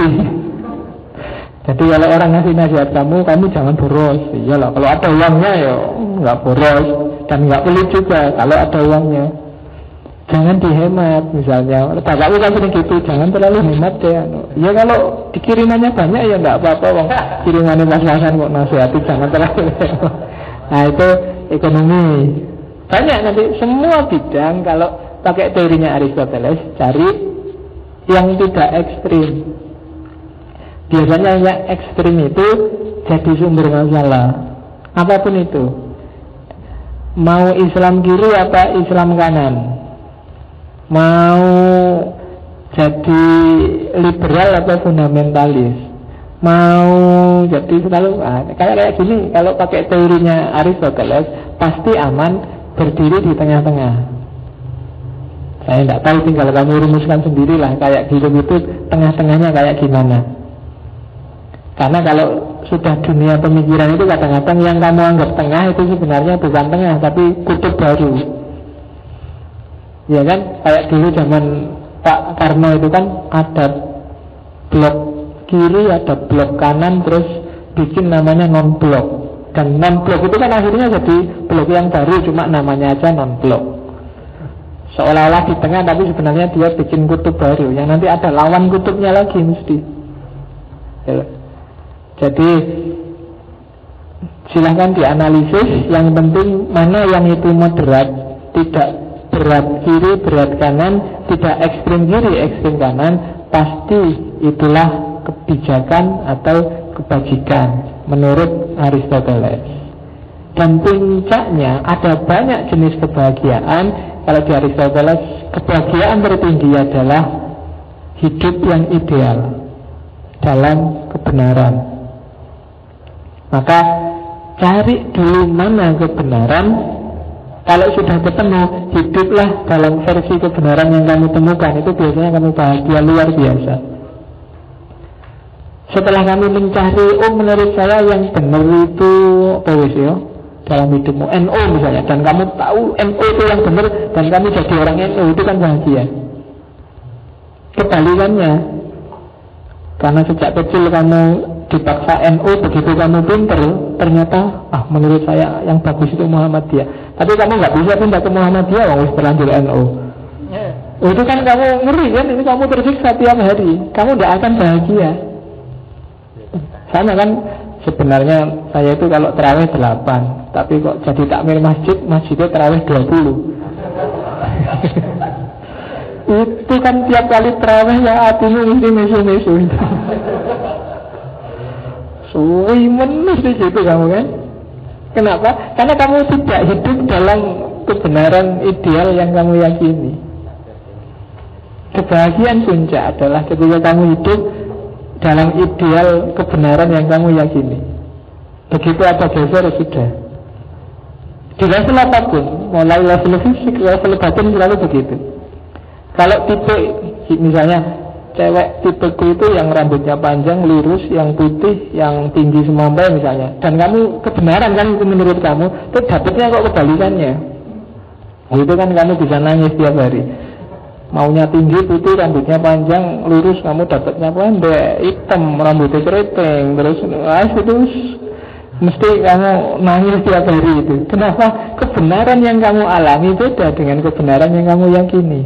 Jadi kalau orang ngasih nasihat kamu jangan boros. Iyalah, kalau ada uangnya ya nggak boros dan nggak pelit juga. Kalau ada uangnya, jangan dihemat misalnya. Bapakku kan sering gitu, jangan terlalu hemat deh. Ya kalau dikirimannya banyak ya nggak apa-apa. Wong kirimannya pas-pasan kok nasihati jangan terlalu hemat. Nah itu ekonomi. Banyak nanti semua bidang. Kalau pakai teorinya Aristoteles, cari yang tidak ekstrim. Biasanya yang ekstrim itu jadi sumber masalah. Apapun itu, mau Islam kiri apa Islam kanan, mau jadi liberal atau fundamentalis, mau jadi selalu kayak gini. Kalau pakai teorinya Aristoteles pasti aman, berdiri di tengah-tengah. Saya tidak tahu, tinggal kamu rumuskan sendirilah. Kayak gitu itu tengah-tengahnya kayak gimana. Karena kalau sudah dunia pemikiran itu kadang-kadang yang kamu anggap tengah itu sebenarnya bukan tengah, tapi kutub baru. Ya kan, kayak dulu zaman Pak Karno itu kan ada blok kiri, ada blok kanan, terus bikin namanya non-blok. Dan non-blok itu kan akhirnya jadi blok yang baru, cuma namanya aja non-blok. Seolah-olah di tengah, tapi sebenarnya dia bikin kutub baru, yang nanti ada lawan kutubnya lagi mesti. Ya. Jadi silahkan dianalisis. Yang penting mana yang itu moderat, tidak berat kiri, berat kanan, tidak ekstrim kiri, ekstrim kanan. Pasti itulah kebijakan atau kebajikan menurut Aristoteles. Dan puncaknya ada banyak jenis kebahagiaan. Kalau di Aristoteles, kebahagiaan tertinggi adalah hidup yang ideal dalam kebenaran. Maka cari dulu mana kebenaran. Kalau sudah ketemu, hiduplah dalam versi kebenaran yang kamu temukan. Itu biasanya kamu bahagia luar biasa. Setelah kamu mencari, menurut saya yang benar itu ya, dalam hidupmu, NO misalnya, dan kamu tahu NO itu yang benar, dan kamu jadi orang NO, itu kan bahagia. Kebalikannya, karena sejak kecil kamu dipaksa NU, begitu kamu pinter, ternyata menurut saya yang bagus itu Muhammadiyah. Tapi kamu nggak bisa pindah ke Muhammadiyah, wong terlanjur NU. Itu kan kamu ngeri kan, ini kamu tersiksa tiap hari. Kamu tidak akan bahagia. Sama kan, sebenarnya saya itu kalau terawih 8, tapi kok jadi takmir masjidnya terawih 20. Itu kan tiap kali terawih ya hatimu mesti mesu-mesu. Suwi mesti gitu kamu kan. Kenapa? Karena kamu tidak hidup dalam kebenaran ideal yang kamu yakini. Kebahagiaan puncak adalah ketika kamu hidup dalam ideal kebenaran yang kamu yakini. Begitu ada geser sudah. Di level apapun, mulai level fisik, level batin selalu begitu. Kalau tipe, misalnya cewek tipeku itu yang rambutnya panjang, lurus, yang putih, yang tinggi semampai misalnya, dan kamu kebenaran kan itu menurut kamu, itu dapetnya kok kebalikannya. Itu kan kamu bisa nangis tiap hari. Maunya tinggi, putih, rambutnya panjang, lurus, kamu dapatnya pendek, hitam, rambutnya keriting, terus itu mesti kamu nangis tiap hari itu. Kenapa? Kebenaran yang kamu alami beda dengan kebenaran yang kamu yakini.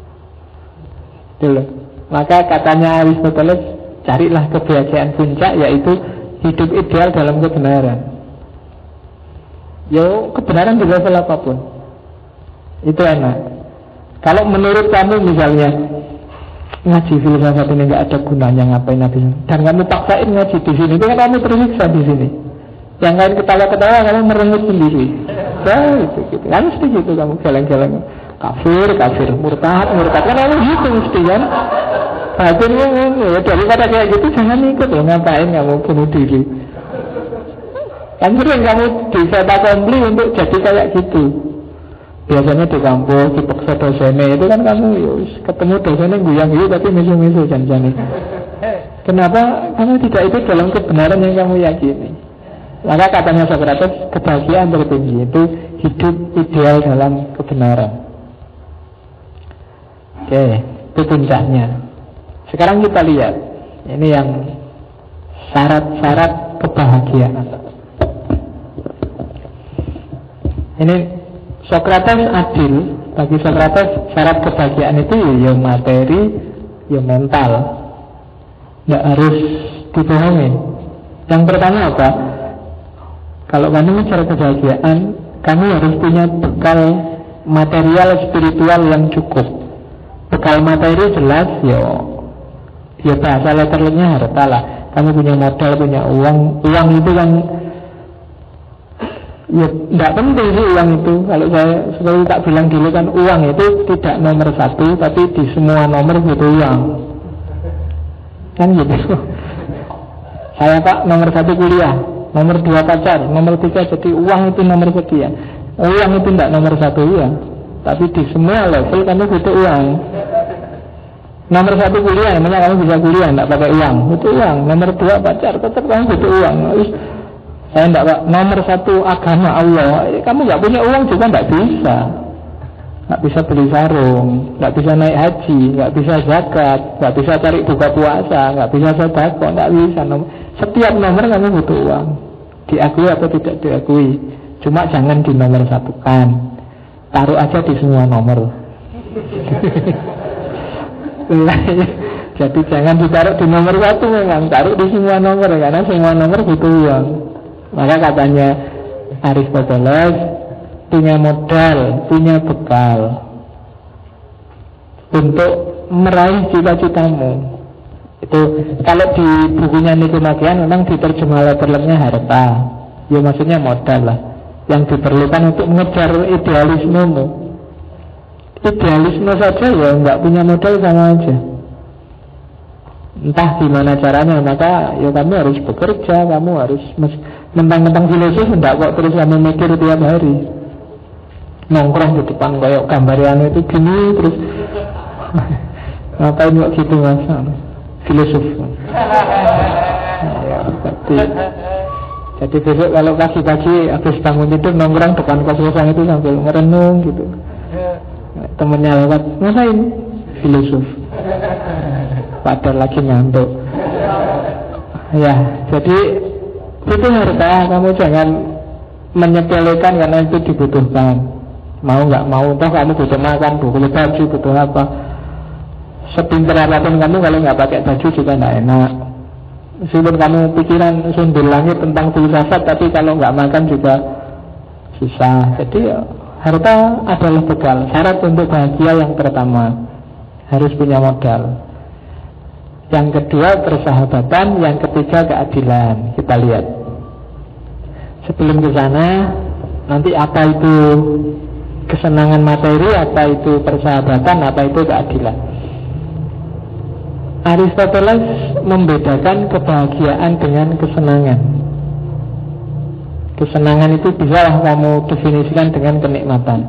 Dulu. Maka katanya Aristoteles, carilah kebahagiaan puncak, yaitu hidup ideal dalam kebenaran. Yo, kebenaran di level apapun itu enak. Kalau menurut kamu misalnya ngaji filsafat ini nggak ada gunanya, ngapain habis, dan kamu paksain ngaji di sini, itu kan kamu tersiksa di sini. Yang lain ketawa-ketawa, kamu merengut sendiri. Nah, itu gitu. Kan mesti gitu kamu geleng-geleng. Kafir, murtad, kan kamu gitu mesti kan. Batinnya ya, daripada kayak gitu jangan ikut loh, ngapain kamu bunuh diri. Kan sering kamu diseta kompli untuk jadi kayak gitu. Biasanya di kampus, dipaksa dosennya, itu kan kamu yus, ketemu dosennya guyang-guyang tapi misu-misu janjane. Kenapa kamu tidak ikut dalam kebenaran yang kamu yakini? Maka katanya Socrates, kebahagiaan tertinggi itu hidup ideal dalam kebenaran. Oke, itu puncaknya. Sekarang kita lihat, ini yang syarat-syarat kebahagiaan. Ini Socrates adil. Bagi Socrates syarat kebahagiaan itu ya materi, ya mental. Nggak harus dibohongi. Yang pertama apa? Kalau kamu mencari kebahagiaan, kamu harus punya bekal material spiritual yang cukup. Bekal materi jelas ya bahasa letternya harta lah. Kamu punya modal, punya uang. Uang itu kan ya tidak penting sih uang itu. Kalau saya seperti tak bilang dulu kan, uang itu tidak nomor satu, tapi di semua nomor butuh uang. Kan gitu. Saya Pak nomor 1 kuliah, nomor 2 pacar, nomor 3 jadi uang itu nomor sekian. Uang itu tidak nomor 1 ya, tapi di semua level kamu butuh uang. Nomor 1 kuliah, namanya kamu bisa kuliah tidak pakai uang, butuh uang. Nomor 2 pacar, tetap kamu butuh uang. Saya tidak Pak, nomor 1 agama Allah. Kamu nggak punya uang juga nggak bisa. Nggak bisa beli sarung, nggak bisa naik haji, nggak bisa zakat, nggak bisa cari buka puasa, nggak bisa sedekah, nggak bisa. Setiap nomor kamu butuh uang, diakui atau tidak diakui. Cuma jangan di nomor satukan, taruh aja di semua nomor. Jadi jangan ditaruh di nomor 1 memang, taruh di semua nomor, karena semua nomor butuh uang. Maka katanya Aristoteles, punya modal, punya bekal untuk meraih cita-citamu. Itu kalau di bukunya Nikomachean memang diterjemah letternya harta. Ya maksudnya modal lah, yang diperlukan untuk mengejar idealismemu. Idealisme saja ya nggak punya modal sama aja. Entah gimana caranya, maka ya kamu harus bekerja, kamu harus mentang-mentang filosof enggak kok terus kamu mikir tiap hari. Nongkrong di depan kayak gambarannya itu gini terus ngapain kok gitu mas? Filosof. Ya, jadi besok kalau pagi-pagi habis bangun tidur nongkrong depan kos-kosan itu sambil merenung gitu. Temennya lewat, ngapain? Filosof. Padahal lagi ngantuk. Ya, jadi itu harta, kamu jangan menyepelekan karena itu dibutuhkan. Mau nggak mau, toh kamu butuh makan, butuh baju, butuh apa. Sepinter apapun kamu kalau nggak pakai baju juga nggak enak. Meskipun kamu pikiran sundul langit tentang filsafat, tapi kalau nggak makan juga susah. Jadi harta adalah bekal. Syarat untuk bahagia yang pertama, harus punya modal. Yang kedua persahabatan, yang ketiga keadilan. Kita lihat. Sebelum ke sana, nanti apa itu kesenangan materi, apa itu persahabatan, apa itu keadilan. Aristoteles membedakan kebahagiaan dengan kesenangan. Kesenangan itu bisa kamu definisikan dengan kenikmatan.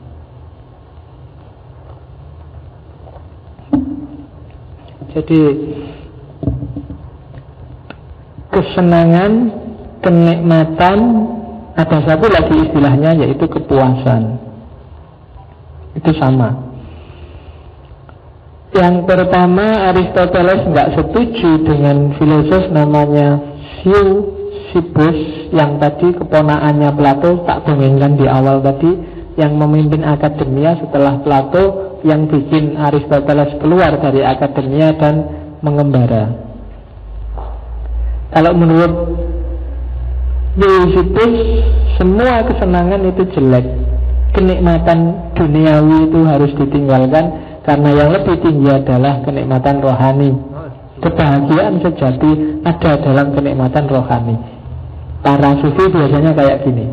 Jadi kesenangan, kenikmatan, ada satu lagi istilahnya yaitu kepuasan. Itu sama. Yang pertama, Aristoteles nggak setuju dengan filosof namanya Chrysippus yang tadi keponakannya Plato, tak dongengkan di awal tadi, yang memimpin akademia setelah Plato, yang bikin Aristoteles keluar dari akademia dan mengembara. Kalau menurut Chrysippus, semua kesenangan itu jelek. Kenikmatan duniawi itu harus ditinggalkan, karena yang lebih tinggi adalah kenikmatan rohani. Kebahagiaan sejati ada dalam kenikmatan rohani. Para sufi biasanya kayak gini.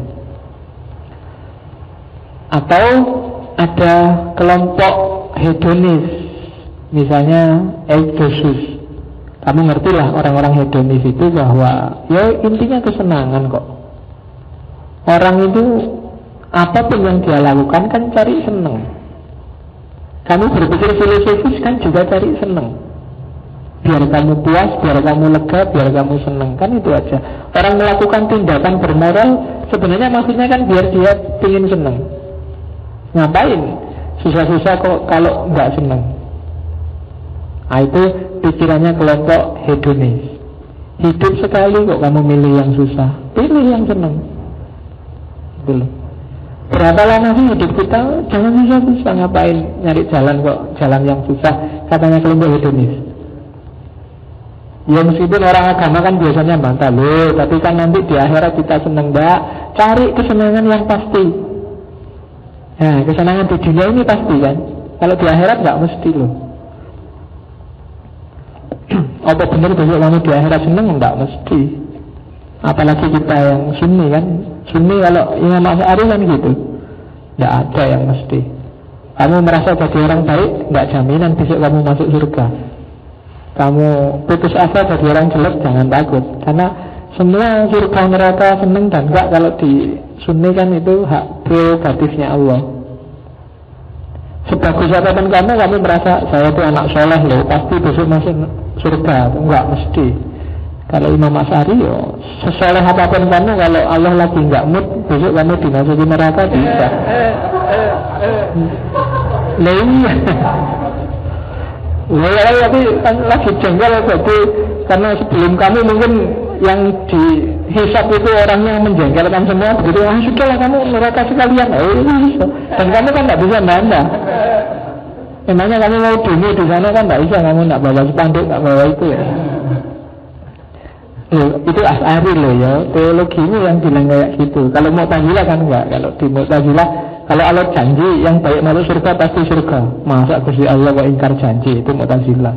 Atau ada kelompok hedonis, misalnya eidosus. Kamu ngertilah orang-orang hedonis itu bahwa ya intinya kesenangan kok. Orang itu apapun yang dia lakukan kan cari seneng. Kamu berpikir filosofis kan juga cari seneng. Biar kamu puas, biar kamu lega, biar kamu seneng. Kan itu aja. Orang melakukan tindakan bermoral sebenarnya maksudnya kan biar dia ingin seneng. Ngapain susah-susah kok kalau nggak seneng? Nah, itu pikirannya kelompok hedonis. Hidup sekali kok kamu milih yang susah, pilih yang seneng. Gitu loh. Berapa lama sih hidup kita? Jangan susah-susah, ngapain nyari jalan kok, jalan yang susah, katanya kelompok hedonis. Ya meskipun orang agama kan biasanya bantah loh, tapi kan nanti di akhirat kita seneng, mbak. Cari kesenangan yang pasti. Nah, kesenangan di dunia ini pasti kan. Kalau di akhirat nggak mesti loh. Apa benar besok kamu di akhirat seneng? Nggak mesti. Apalagi kita yang Sunni kan. Sunni kalau Imam Asy'ari kan gitu, nggak ada yang mesti. Kamu merasa jadi orang baik, nggak jaminan besok kamu masuk surga. Kamu putus asa jadi orang jelek, jangan takut. Karena semua surga neraka seneng dan enggak, kalau di Sunni kan itu hak prerogatifnya Allah. Sebagus apapun kamu merasa saya itu anak soleh loh, pasti besok masuk surga, enggak mesti. Kalau Imam Asy'ari yo, sesoleh apapun kamu, kalau Allah lagi nggak mood, besok kamu dimasuki neraka bisa. Tapi kan lagi jengkel jadi karena sebelum kamu mungkin yang dihisap itu orangnya menjengkelkan semua, begitu sudahlah kamu neraka sekalian. Dan kamu kan nggak bisa nambah. Emangnya kamu mau demo di sana kan nggak bisa, kamu nggak bawa spanduk, nggak bawa itu ya. Loh, itu Asy'ari loh ya, teologinya yang bilang kayak gitu. Kalau Mu'tazilah kan enggak. Kalau di Mu'tazilah, kalau Allah janji yang baik masuk surga pasti surga. Masa Gusti Allah kok ingkar janji, itu Mu'tazilah.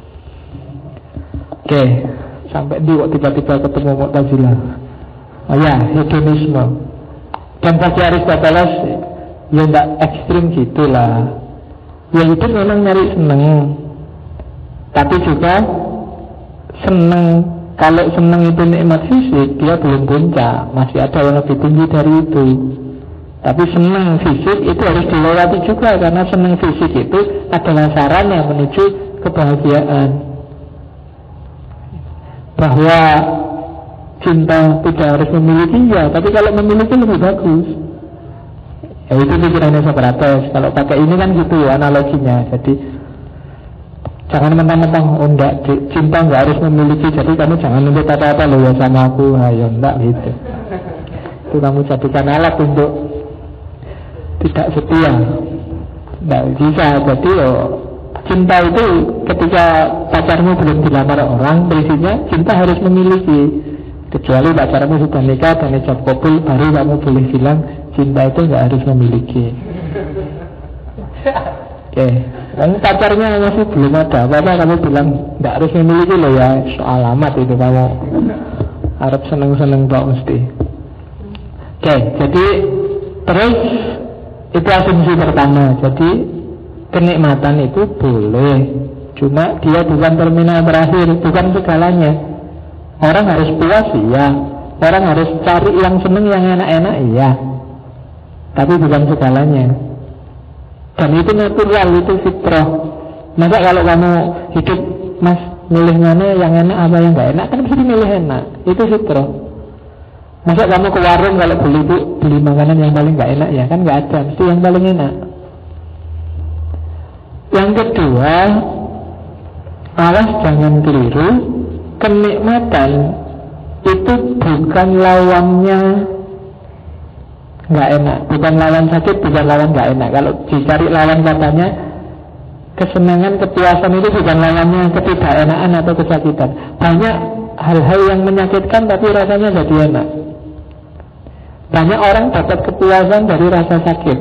Oke, sampai di kok tiba-tiba ketemu Mu'tazilah. Oh ya, hedonisme. Dan bagi Aristoteles ya enggak ekstrim gitulah. Ya itu memang nyari seneng, tapi juga seneng. Kalau senang itu nikmat fisik, dia belum puncak, masih ada yang lebih tinggi dari itu. Tapi senang fisik itu harus dilewati juga, karena senang fisik itu adalah sarana menuju kebahagiaan. Bahwa cinta tidak harus memiliki, ya, tapi kalau memiliki lebih bagus. Ya itu pikirannya Socrates. Kalau pakai ini kan gitu analoginya. Jadi jangan mentang-mentang enggak, cinta enggak harus memiliki, jadi kamu jangan nuntut apa-apa loh ya sama aku, ayo enggak gitu. Itu kamu jadikan alat untuk tidak setia. Enggak bisa. Jadi cinta itu ketika pacarmu belum dilamar orang, prinsipnya cinta harus memiliki. Kecuali pacarmu sudah nikah dan ijab kabul, baru kamu boleh bilang cinta itu enggak harus memiliki. Oke. Dan pacarnya masih belum ada apa-apa, kamu bilang tidak harus memiliki loh ya, soal amat itu kamu harap seneng-seneng kok mesti. Oke, jadi terus Itu asumsi pertama. Jadi kenikmatan itu boleh, cuma dia bukan terminal terakhir, bukan segalanya. Orang harus puas, iya. Orang harus cari yang seneng, yang enak-enak, iya. Tapi bukan segalanya. Dan itu natural, itu fitrah. Masa kalau kamu hidup, mas, milih mana yang enak apa yang gak enak, kan mesti milih enak. Itu fitrah. Masa kamu ke warung kalau beli makanan yang paling gak enak, ya kan gak ada, mesti yang paling enak. Yang kedua, awas jangan keliru, kenikmatan itu bukan lawannya nggak enak, bukan lawan sakit, bukan lawan nggak enak. Kalau dicari lawan katanya, kesenangan, kepuasan itu bukan lawannya ketidakenakan atau kesakitan. Banyak hal-hal yang menyakitkan tapi rasanya jadi enak. Banyak orang dapat kepuasan dari rasa sakit,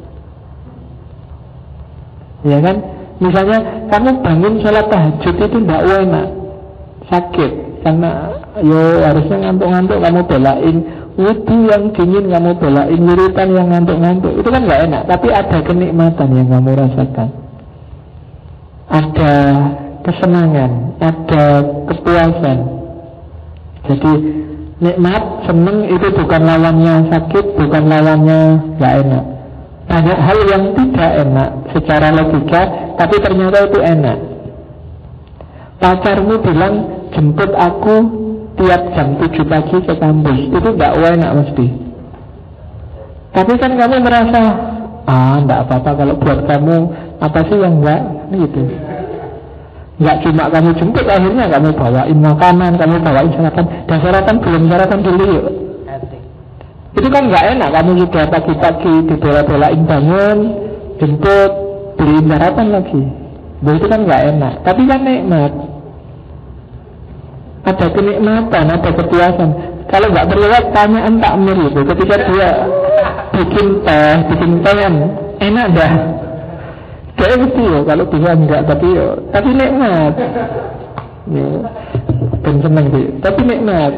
ya kan? Misalnya kamu bangun sholat tahajud itu tidak enak, sakit, karena harusnya ngantuk-ngantuk kamu belain, wudu yang dingin kamu belain, wiritan yang ngantuk-ngantuk, itu kan nggak enak. Tapi ada kenikmatan yang kamu rasakan, ada kesenangan, ada kepuasan. Jadi nikmat, seneng itu bukan lawannya sakit, bukan lawannya nggak enak. Banyak hal yang tidak enak secara logika, tapi ternyata itu enak. Pacarmu bilang jemput aku tiap jam 7 pagi ke kampus, itu gak enak mesti. Tapi kan kamu merasa, enggak apa-apa kalau buat kamu, apa sih yang enggak, gitu. Enggak cuma kamu jemput, akhirnya kamu bawain makanan, kamu bawain sarapan. Dan sarapan belum sarapan dulu yuk. Itu kan gak enak, kamu sudah pagi-pagi dibela-belain bangun, jemput, beliin sarapan lagi. Itu kan gak enak, tapi kan nikmat. Ada kenikmatan, ada kepuasan. Kalau nggak berlewat tanyaan takmir itu, ketika dia bikin teh, bikin teh, enak dah. Kayak gitu ya, kalau bisa enggak, tapi nikmat. Ya, dan senang sih, tapi nikmat.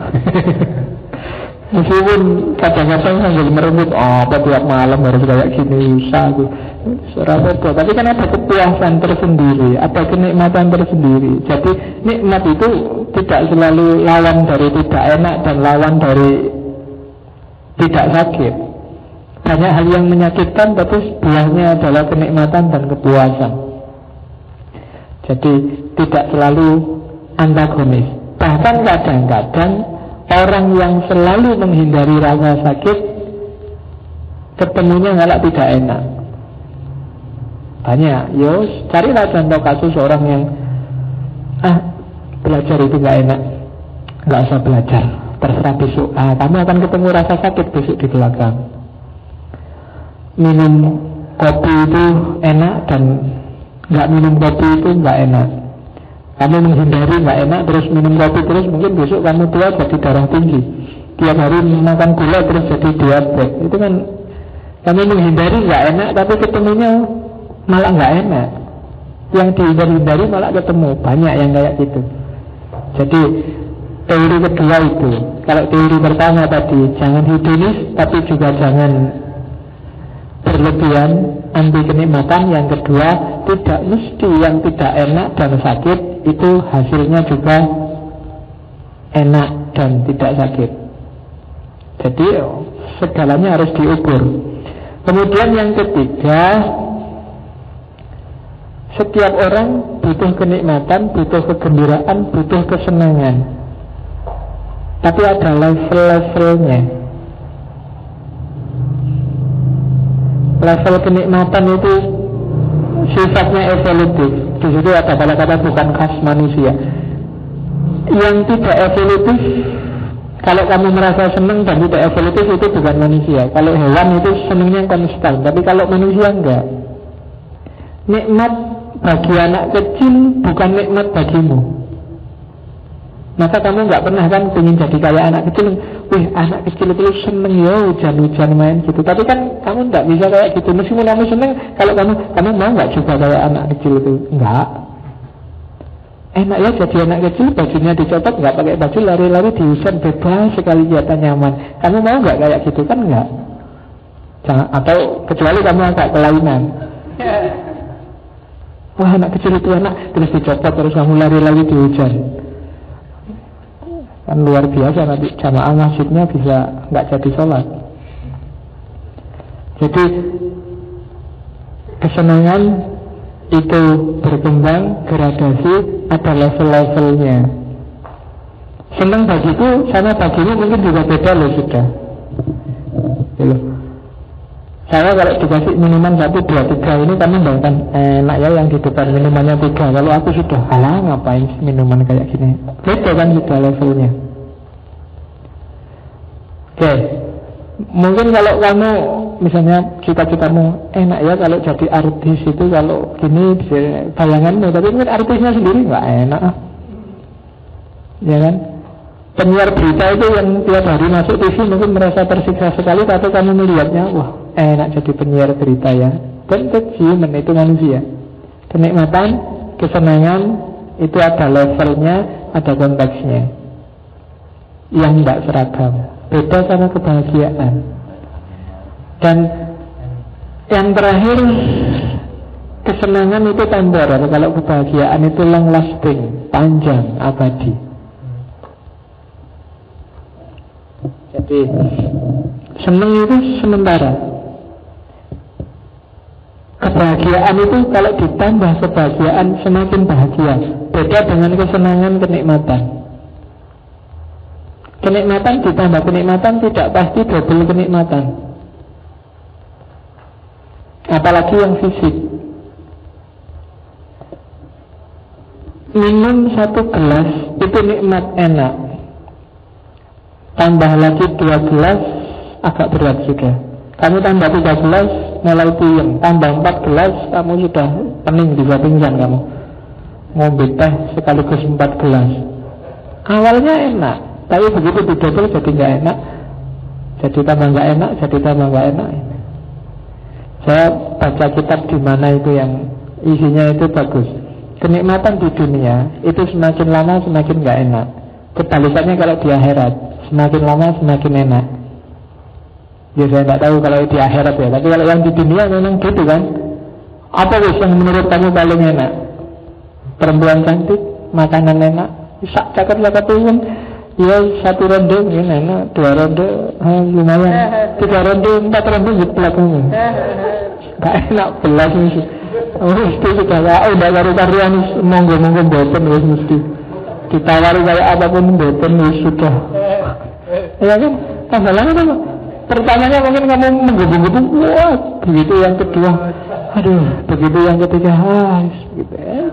Meskipun kadang-kadang sambil merebut, apa tiap malam harus kayak gini, usah tuh. Tapi kan ada kepuasan tersendiri, ada kenikmatan tersendiri. Jadi nikmat itu tidak selalu lawan dari tidak enak dan lawan dari tidak sakit. Banyak hal yang menyakitkan, tapi buahnya adalah kenikmatan dan kepuasan. Jadi tidak selalu antagonis. Bahkan kadang-kadang orang yang selalu menghindari rasa sakit, ketemunya malah tidak enak. Banyak, carilah contoh kasus orang yang belajar itu gak enak, gak usah belajar, terserah besok. Kamu akan ketemu rasa sakit besok di belakang. Minum kopi itu enak dan gak minum kopi itu gak enak. Kamu menghindari gak enak terus minum kopi terus, mungkin besok kamu tua jadi darah tinggi. Tiap hari makan gula terus jadi diabetes. Itu kan kamu menghindari gak enak, tapi ketemunya malah gak enak. Yang dihindari malah ketemu. Banyak yang kayak gitu. Jadi teori kedua itu, kalau teori pertama tadi jangan hedonis, tapi juga jangan berlebihan, anti kenikmatan. Yang kedua, tidak mesti yang tidak enak dan sakit itu hasilnya juga enak dan tidak sakit. Jadi segalanya harus diukur. Kemudian yang ketiga, setiap orang butuh kenikmatan, butuh kegembiraan, butuh kesenangan. Tapi ada level-levelnya. Level kenikmatan itu sifatnya evolutif. Di situ ada kata-kata bukan khas manusia. Yang tidak evolutif, kalau kamu merasa senang dan tidak evolutif, itu bukan manusia. Kalau hewan itu senangnya konstan, tapi kalau manusia enggak. Nikmat bagi anak kecil bukan nikmat bagimu. Maka kamu nggak pernah kan ingin jadi kayak anak kecil. Wih, anak kecil itu seneng ya hujan-hujan main gitu. Tapi kan kamu nggak bisa kayak gitu. Meskipun kamu seneng, kalau kamu mau nggak juga kayak anak kecil itu? Nggak. Enak ya jadi anak kecil, bajunya dicopot, nggak pakai baju, lari-lari di hujan, bebas sekali, kelihatan nyaman. Kamu mau nggak kayak gitu? Kan nggak. Atau kecuali kamu agak kelainan. Wah, anak kecil itu enak, terus dicopot, terus kamu lari-lari di hujan. Kan luar biasa, nanti jamaah masjidnya bisa nggak jadi sholat. Jadi kesenangan itu berkembang, gradasi, ada level-levelnya. Senang bagiku sama bagimu mungkin juga beda loh sudah. Gitu. Saya kalau dikasih minuman 1, 2, 3 ini kamu bayangkan enak ya yang di depan minumannya 3. Kalau aku sudah, alah ngapain minuman kayak gini. Beda kan sudah levelnya. Oke. Mungkin kalau kamu misalnya cita-citamu enak ya kalau jadi artis itu kalau gini bayanganmu, tapi mungkin artisnya sendiri nggak enak. Ya kan? Penyiar berita itu yang tiap hari masuk TV mungkin merasa tersiksa sekali, tapi kamu melihatnya, wah enak jadi penyiar berita ya. Dan human, itu manusia. Kenikmatan, kesenangan itu ada levelnya, ada konteksnya yang tidak seragam. Beda sama kebahagiaan. Dan yang terakhir, kesenangan itu temporer. Kalau kebahagiaan itu long lasting, panjang, abadi. Jadi senang itu sementara. Kebahagiaan itu kalau ditambah kebahagiaan semakin bahagia. Beda dengan kesenangan, kenikmatan. Kenikmatan ditambah kenikmatan tidak pasti double kenikmatan. Apalagi yang fisik. Minum 1 gelas itu nikmat, enak. Tambah lagi 2 gelas agak berat sudah. Kamu tambah 3 gelas mulai puyeng. Tambah 4 gelas kamu sudah pening, bisa pingsan kamu. Ngombe teh sekaligus 4 gelas. Awalnya enak, tapi begitu didobel jadi nggak enak. Jadi tambah nggak enak, jadi tambah nggak enak. Saya baca kitab di mana itu yang isinya itu bagus. Kenikmatan di dunia itu semakin lama semakin nggak enak. Kebalikannya kalau di akhirat, semakin lama semakin enak. Ya saya nggak tahu kalau di akhirat ya, tapi kalau yang di dunia memang gitu kan. Apa yang menurut kamu paling enak? Perempuan cantik, makanan enak, sak cakep-cakep itu ya 1 ronde mungkin enak, 2 ronde lumayan, 3 ronde, 4 ronde jeplak kamu. Gak enak belas mesti. Oh mesti sudah udah karu-karuan monggo-monggo boten wis mesti. Ditawari kayak apapun boten wis sudah. Ya kan? Masalahnya apa? Pertamanya mungkin kamu menggebu-gebu, wah, begitu yang kedua, aduh, begitu yang ketiga, gitu ya.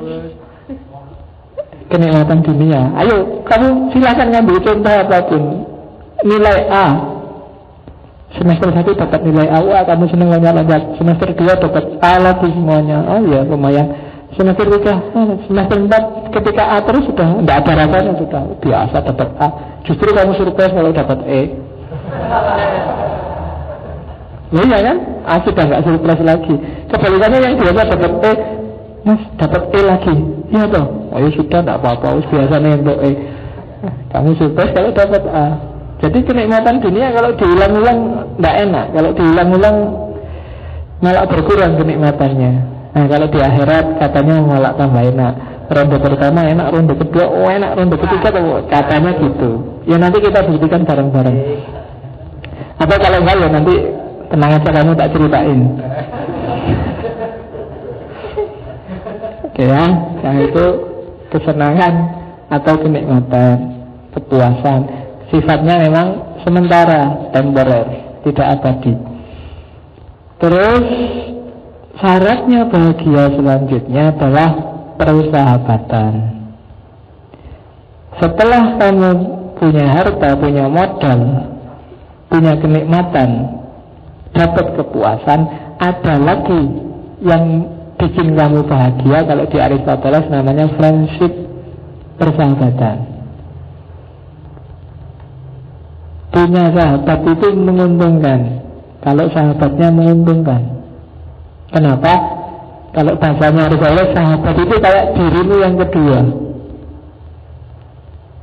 Kenikmatan dunia. Ayo, kamu silakan ngambil contoh apapun. Nilai A. Semester 1 dapat nilai A, wah kamu senang loncat-loncat. Semester 2 dapat A lagi semuanya. Oh ya, lumayan. Semester 3, semester 4 ketika A terus sudah tidak ada rasanya, sudah biasa dapat A. Justru kamu surprise kalau dapat E. Iya kan? A sudah nggak surprise lagi. Kebalikannya yang biasa dapat E, Mas dapat E lagi. Iya toh? Ayo sudah tidak apa-apa, biasanya untuk E. Kamu surprise kalau dapat A. Jadi kenikmatan dunia kalau diulang-ulang tidak enak. Kalau diulang-ulang malah berkurang kenikmatannya. Nah kalau di akhirat katanya malah tambah enak. Ronde pertama enak, ronde kedua oh enak, ronde ketiga katanya gitu. Ya nanti kita buktikan bareng-bareng. Atau kalau enggak ya nanti tenang aja, kamu tak ceritain. Oke ya, yang itu kesenangan atau kenikmatan, kepuasan. Sifatnya memang sementara, temporer, tidak abadi. Terus syaratnya bahagia selanjutnya adalah persahabatan. Setelah kamu punya harta, punya modal, punya kenikmatan, dapat kepuasan, ada lagi yang bikin kamu bahagia. Kalau di Aristoteles namanya friendship, persahabatan. Punya sahabat itu menguntungkan kalau sahabatnya menguntungkan. Kenapa? Kalau bahasanya Aristoteles, sahabat itu kayak dirimu yang kedua.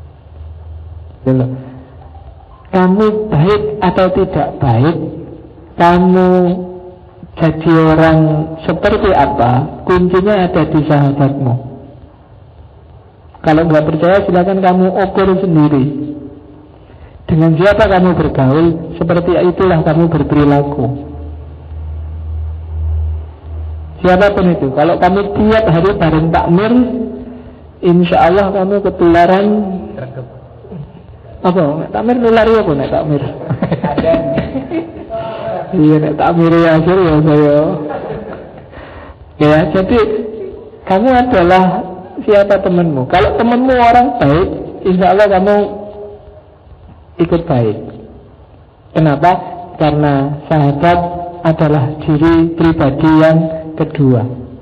Kamu baik atau tidak baik, kamu jadi orang seperti apa, kuncinya ada di sahabatmu. Kalau nggak percaya silakan kamu ukur sendiri. Dengan siapa kamu bergaul, seperti itulah kamu berperilaku. Siapapun itu, kalau kamu tiap hari bareng takmir, insya Allah kamu ketularan. Apa? Takmir nular ya pun takmir. Iya, nek takmir ya akhir ya saya. Ya, jadi kamu adalah siapa temanmu. Kalau temanmu orang baik, insya Allah kamu ikut baik. Kenapa? Karena sahabat adalah ciri pribadi yang kedua.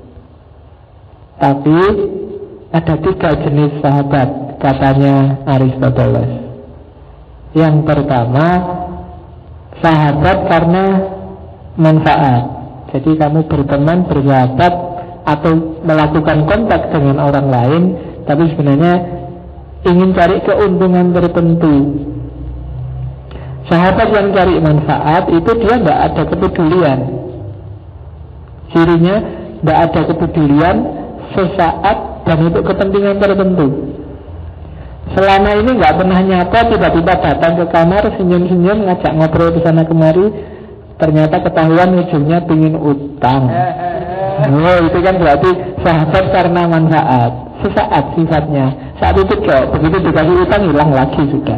Tapi ada 3 jenis sahabat, katanya Aristoteles. Yang pertama, sahabat karena manfaat. Jadi kamu berteman, bersahabat, atau melakukan kontak dengan orang lain, tapi sebenarnya ingin cari keuntungan tertentu. Sahabat yang cari manfaat itu dia tidak ada kepedulian. Cirinya tidak ada kepedulian sesaat dan untuk kepentingan tertentu. Selama ini nggak pernah nyata, tiba-tiba datang ke kamar, senyum-senyum, ngajak ngobrol ke sana kemari, ternyata ketahuan ujungnya pingin utang. Oh, itu kan berarti sahabat karena manfaat. Sesaat sifatnya. Saat itu kok, begitu dikasih utang hilang lagi sudah.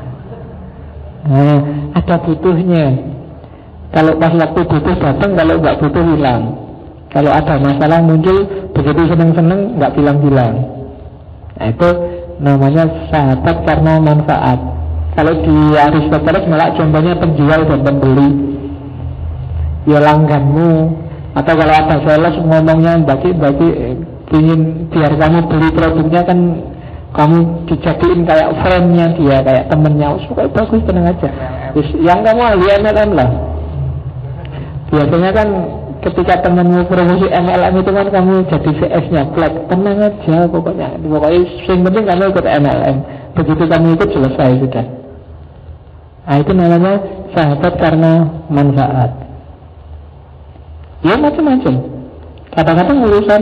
Nah, ada butuhnya. Kalau pas waktu butuh datang, kalau nggak butuh hilang. Kalau ada masalah muncul, begitu seneng-seneng nggak bilang-bilang. Nah, itu namanya sahabat karena manfaat. Kalau di Aristoteles malah contohnya penjual dan pembeli. Ya langganmu. Atau kalau ada sales ngomongnya bagi-bagi, ingin biar kamu beli produknya, kan kamu dijadiin kayak friendnya dia, kayak temennya. Pokoknya bagus, tenang aja. Terus yang kamu ahli MLM lah. Biasanya kan ketika temanmu promosi MLM itu kan kamu jadi CS-nya flag. Tenang aja, pokoknya yang penting kamu ikut MLM. Begitu kamu ikut, selesai sudah. Nah, itu namanya sahabat karena manfaat. Ya macam-macam. Kadang-kadang urusan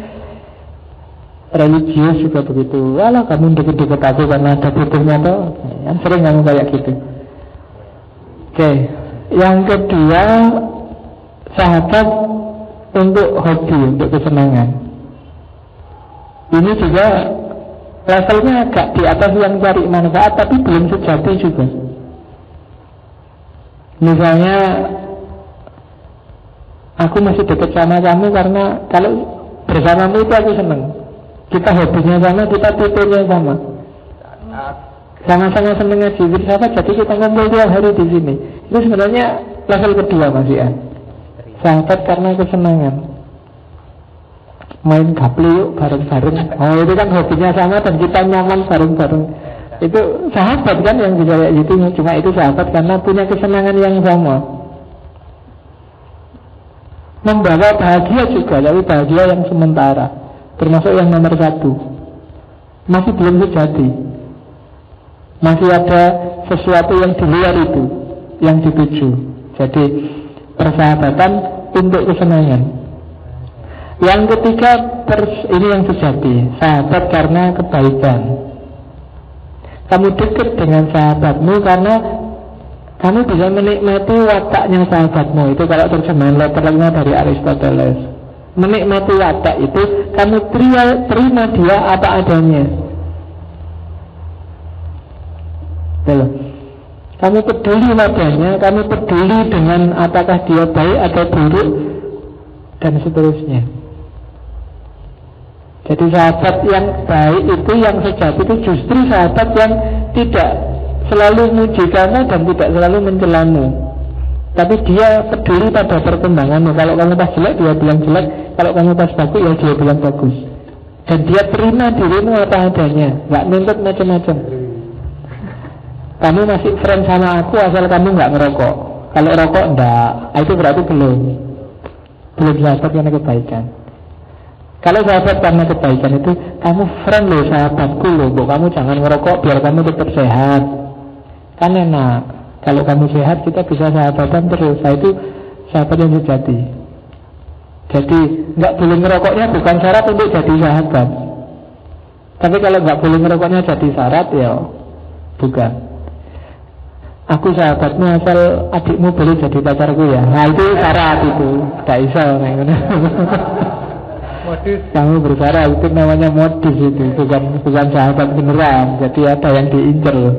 religius juga begitu. Walah, kamu deket-deket aku karena ada butuhnya tuh. Yang sering kamu kayak gitu. Oke. Yang kedua, sahabat untuk hobi, untuk kesenangan. Ini juga levelnya agak di atas yang cari manfaat, tapi belum sejati juga. Misalnya, aku masih dekat sama kamu karena kalau bersamamu itu aku senang. Kita hobinya sama, kita titelnya sama. Sama-sama senang ngaji bersama, jadi kita ngumpul tiap hari di sini. Itu sebenarnya level kedua masih ya. Sahabat karena kesenangan. Main gaple yuk bareng-bareng. Oh, itu kan hobinya sama dan kita nyaman bareng-bareng. Itu sahabat kan yang bisa kayak gitu. Cuma itu sahabat karena punya kesenangan yang sama. Membawa bahagia juga, tapi bahagia yang sementara. Termasuk yang nomor 1. Masih belum sejati. Masih ada sesuatu yang di luar itu yang dituju. Jadi persahabatan untuk kesenangan. Yang ketiga, ini yang sejati, sahabat karena kebaikan. Kamu dekat dengan sahabatmu karena kamu bisa menikmati wataknya sahabatmu. Itu kalau terjemahan letternya dari Aristoteles. Menikmati watak itu kamu terima dia apa adanya. Betul. Kamu peduli padanya, kamu peduli dengan apakah dia baik atau buruk, dan seterusnya. Jadi sahabat yang baik itu, yang sejati itu justru sahabat yang tidak selalu muji kamu dan tidak selalu mencelamu. Tapi dia peduli pada perkembanganmu. Kalau kamu pas jelek, dia bilang jelek. Kalau kamu pas bagus, ya dia bilang bagus. Dan dia terima dirimu apa adanya, gak nuntut macam-macam. Kamu masih friend sama aku asal kamu gak ngerokok. Kalau rokok enggak, itu berarti belum sahabat karena kebaikan. Kalau sahabat karena kebaikan itu, kamu friend loh, sahabatku loh, kamu jangan ngerokok biar kamu tetap sehat. Kan enak. Kalau kamu sehat, kita bisa sahabatan terus. Nah, itu sahabat yang sejati. Jadi nggak boleh ngerokoknya bukan syarat untuk jadi sahabat. Tapi kalau nggak boleh ngerokoknya jadi syarat, ya bukan. Aku sahabatmu asal adikmu boleh jadi pacarku ya. Nah itu syarat itu. Nggak iso. Modus. Kamu bersyarat, itu namanya modus itu. Bukan sahabat beneran. Jadi ada yang diincer loh.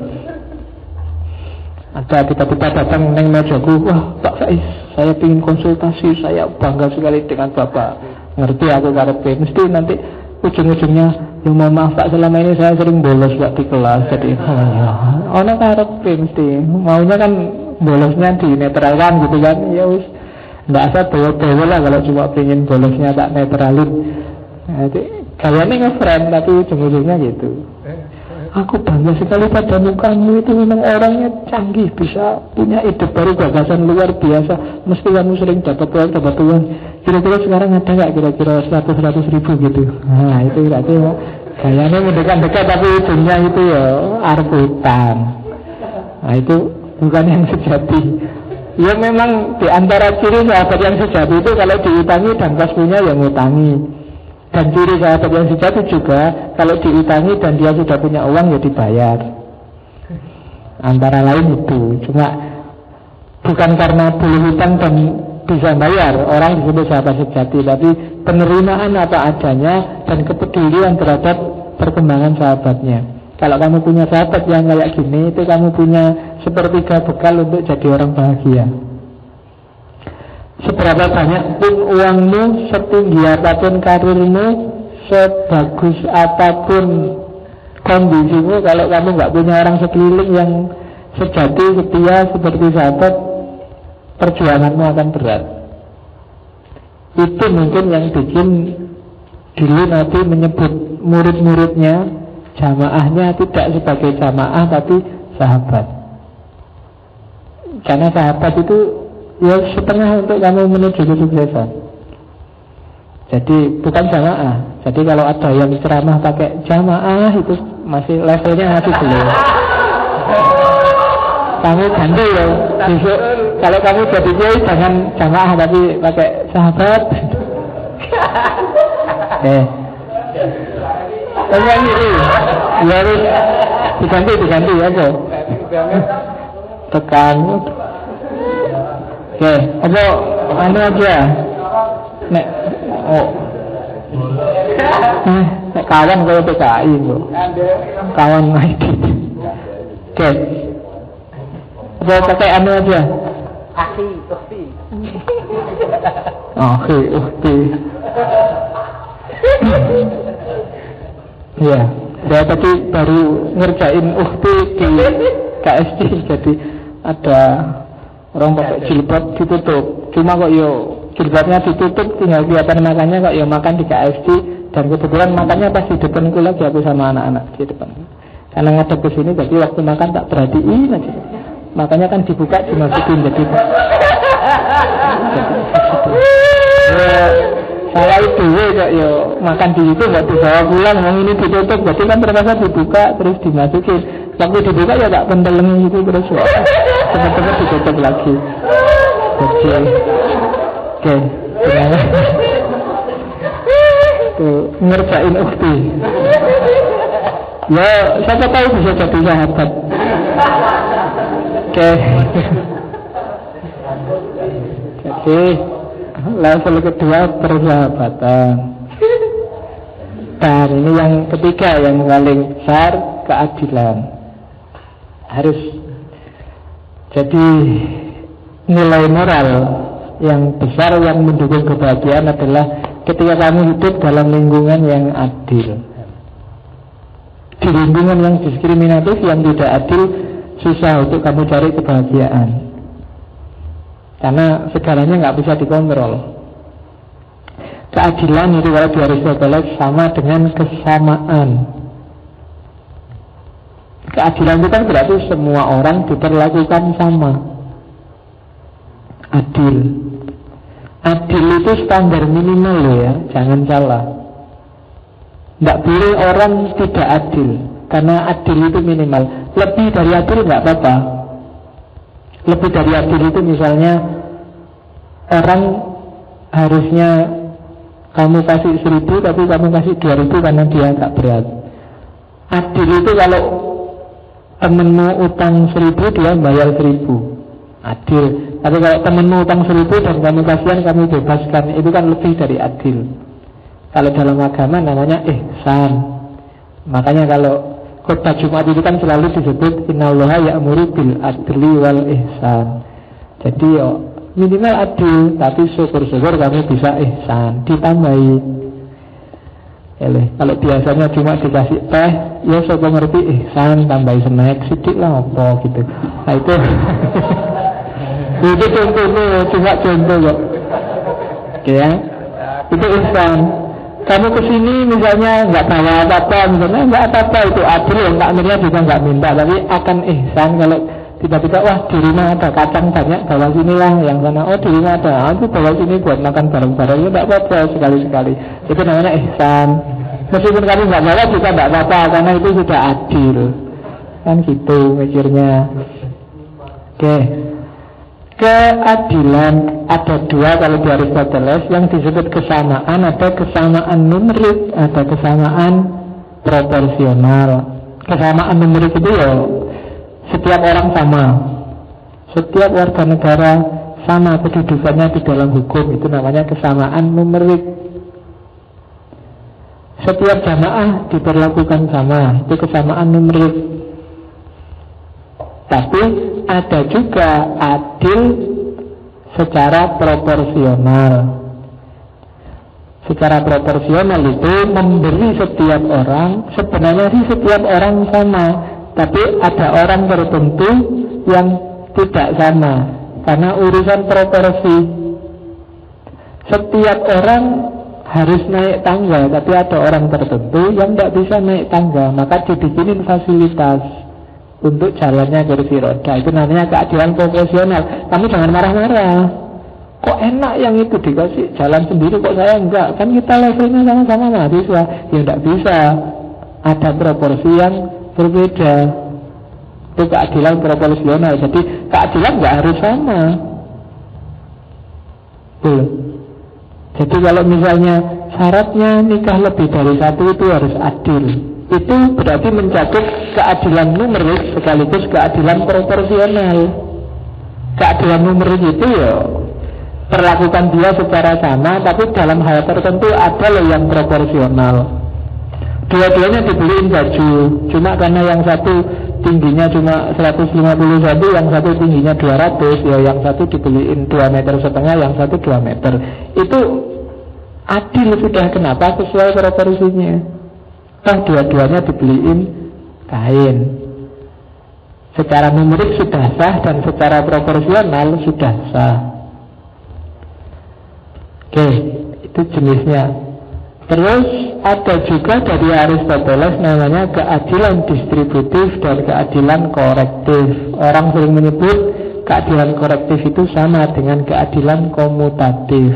Ada tiba-tiba datang neng mejaku, wah Pak Faiz, saya ingin konsultasi, saya bangga sekali dengan Bapak. Ngerti aku karepe, mesti nanti ujung-ujungnya, ya mohon maaf Pak, selama ini saya sering bolos waktu kelas. Jadi, ono karepe mesti, maunya kan bolosnya dinetralkan gitu kan. Ya wis, nggak asal bawa-bawa lah kalau cuma pengen bolosnya tak netralin. Jadi kayaknya nge-friend tapi ujung-ujungnya gitu. Aku bangga sekali padamu, kamu itu memang orangnya canggih, bisa punya ide baru, gagasan luar biasa. Mesti kamu sering dapat uang. Kira-kira sekarang ada nggak kira-kira 100 ribu gitu? Nah itu berarti ya, kayaknya mendekat-dekat tapi ujungnya itu ya arep utang. Nah itu bukan yang sejati. Ya memang di antara ciri sahabat yang sejati itu kalau diutangi dan pas punya yang ngutangi. Dan ciri sahabat yang sejati juga kalau diutangi dan dia sudah punya uang ya dibayar. Antara lain itu. Cuma bukan karena boleh hutang dan bisa bayar orang disebut sahabat sejati, tapi penerimaan apa adanya dan kepedulian terhadap perkembangan sahabatnya. Kalau kamu punya sahabat yang kayak gini, itu kamu punya sepertiga bekal untuk jadi orang bahagia. Seberapa banyak pun uangmu, setinggi apapun karirmu, sebagus apapun kondisimu, kalau kamu nggak punya orang sekeliling yang sejati, setia seperti sahabat, perjuanganmu akan berat. Itu mungkin yang bikin dulu Nabi menyebut murid-muridnya, jamaahnya tidak sebagai jamaah tapi sahabat. Karena sahabat itu ya setengah untuk kamu menuju kesuksesan. Jadi bukan jamaah. Jadi kalau ada yang ceramah pakai jamaah itu masih levelnya masih belum. Kamu ganti ya besok. Kalau kamu jadi kiai jangan jamaah tapi pakai sahabat. Ini ya harus diganti apa? Tekan. Oke, apa anu aja? Nek nek kawan kalau PKI itu. Kawan IT. Oke. Apa pakai anu aja? Ukti. Ukti. Ya, saya tadi baru ngerjain ukti di KSD, jadi ada orang pakai jilbab ditutup. Cuma kok yo jilbabnya ditutup, tinggal kelihatan makannya kok yo makan di KFC. Dan kebetulan makannya pas di depanku lagi aku sama anak-anak di depan. Karena ngadep ke sini, jadi waktu makan tak perhatiin aja. Makanya kan dibuka dimasukin jadi. Saya itu kok yo makan di situ nggak dibawa pulang, mau ini ditutup, jadi kan terpaksa dibuka terus dimasukin. Waktu dibuka ya tak pentelengi itu terus ya. Teman-teman ditutup lagi. Oke, tuh ngerjain ukti. Ya, siapa tahu bisa jadi sahabat. Oke. Jadi level kedua persahabatan. Dan ini yang ketiga yang paling besar, keadilan. Harus jadi nilai moral yang besar yang mendukung kebahagiaan adalah ketika kamu hidup dalam lingkungan yang adil. Di lingkungan yang diskriminatif, yang tidak adil, susah untuk kamu cari kebahagiaan. Karena segalanya nggak bisa dikontrol. Keadilan itu kalau di Aristoteles sama dengan kesamaan. Keadilan itu kan berarti semua orang diperlakukan sama. Adil. Adil itu standar minimal loh ya, jangan salah. Tidak boleh orang tidak adil, karena adil itu minimal. Lebih dari adil nggak apa-apa. Lebih dari adil itu misalnya orang harusnya kamu kasih 1.000 tapi kamu kasih 2.000 karena dia agak berat. Adil itu kalau temenmu utang 1.000 dia bayar 1.000, adil. Tapi kalau temenmu utang 1.000 dan kamu kasihan, kamu bebaskan, itu kan lebih dari adil. Kalau dalam agama namanya ihsan. Makanya kalau khutbah Jumat itu kan selalu disebut innallaha ya'muru bil adli wal ihsan. Jadi minimal adil, tapi syukur-syukur kamu bisa ihsan, ditambahi. Kalau biasanya cuma dikasih teh, ya syukur ngerti ihsan, tambahi snack sedikit lah apa gitu. Nah itu itu contohnya, cuma contoh kok. Oke ya, itu ihsan. Kamu kesini misalnya nggak bawa apa-apa, misalnya nggak apa-apa, itu adil. Nggak amirnya juga nggak minta, tapi akan ihsan kalau tiba-tiba wah di rumah ada kacang banyak, bawa sini lah. Yang sana di rumah ada, aku bawa sini buat makan bareng-bareng. Ya nggak apa-apa, sekali-sekali. Itu namanya ihsan. Meskipun kamu nggak bawa juga nggak apa-apa, karena itu sudah adil. Kan gitu mikirnya. Oke. Keadilan ada dua kalau di Aristoteles, yang disebut kesamaan. Ada kesamaan numerik, ada kesamaan proporsional. Kesamaan numerik itu ya setiap orang sama, setiap warga negara sama kedudukannya di dalam hukum, itu namanya kesamaan numerik. Setiap jamaah diperlakukan sama, itu kesamaan numerik. Tapi ada juga adil secara proporsional. Secara proporsional itu memberi setiap orang, sebenarnya sih setiap orang sama, tapi ada orang tertentu yang tidak sama karena urusan proporsi. Setiap orang harus naik tangga, tapi ada orang tertentu yang tidak bisa naik tangga, maka dibikinin fasilitas untuk jalannya kursi roda. Itu namanya keadilan proporsional. Kamu jangan marah-marah. Kok enak yang itu dikasih jalan sendiri, kok saya enggak? Kan kita levelnya sama-sama mahasiswa. Ya enggak bisa. Ada proporsi yang berbeda. Itu keadilan proporsional. Jadi keadilan enggak harus sama. Tuh. Jadi kalau misalnya syaratnya nikah lebih dari satu, itu harus adil. Itu berarti mencakup keadilan numerik sekaligus keadilan proporsional. Keadilan numerik itu ya perlakukan dia secara sama, tapi dalam hal tertentu ada loh yang proporsional. Dua-duanya dibeliin baju, cuma karena yang satu tingginya cuma 151, yang satu tingginya 200, ya yang satu dibeliin 2,5 meter, yang satu 2 meter. Itu adil sudah. Kenapa? Sesuai proporsinya. Dua-duanya dibeliin kain. Secara numerik sudah sah dan secara proporsional sudah sah. Oke, itu jenisnya. Terus ada juga dari Aristoteles namanya keadilan distributif dan keadilan korektif. Orang sering menyebut keadilan korektif itu sama dengan keadilan komutatif.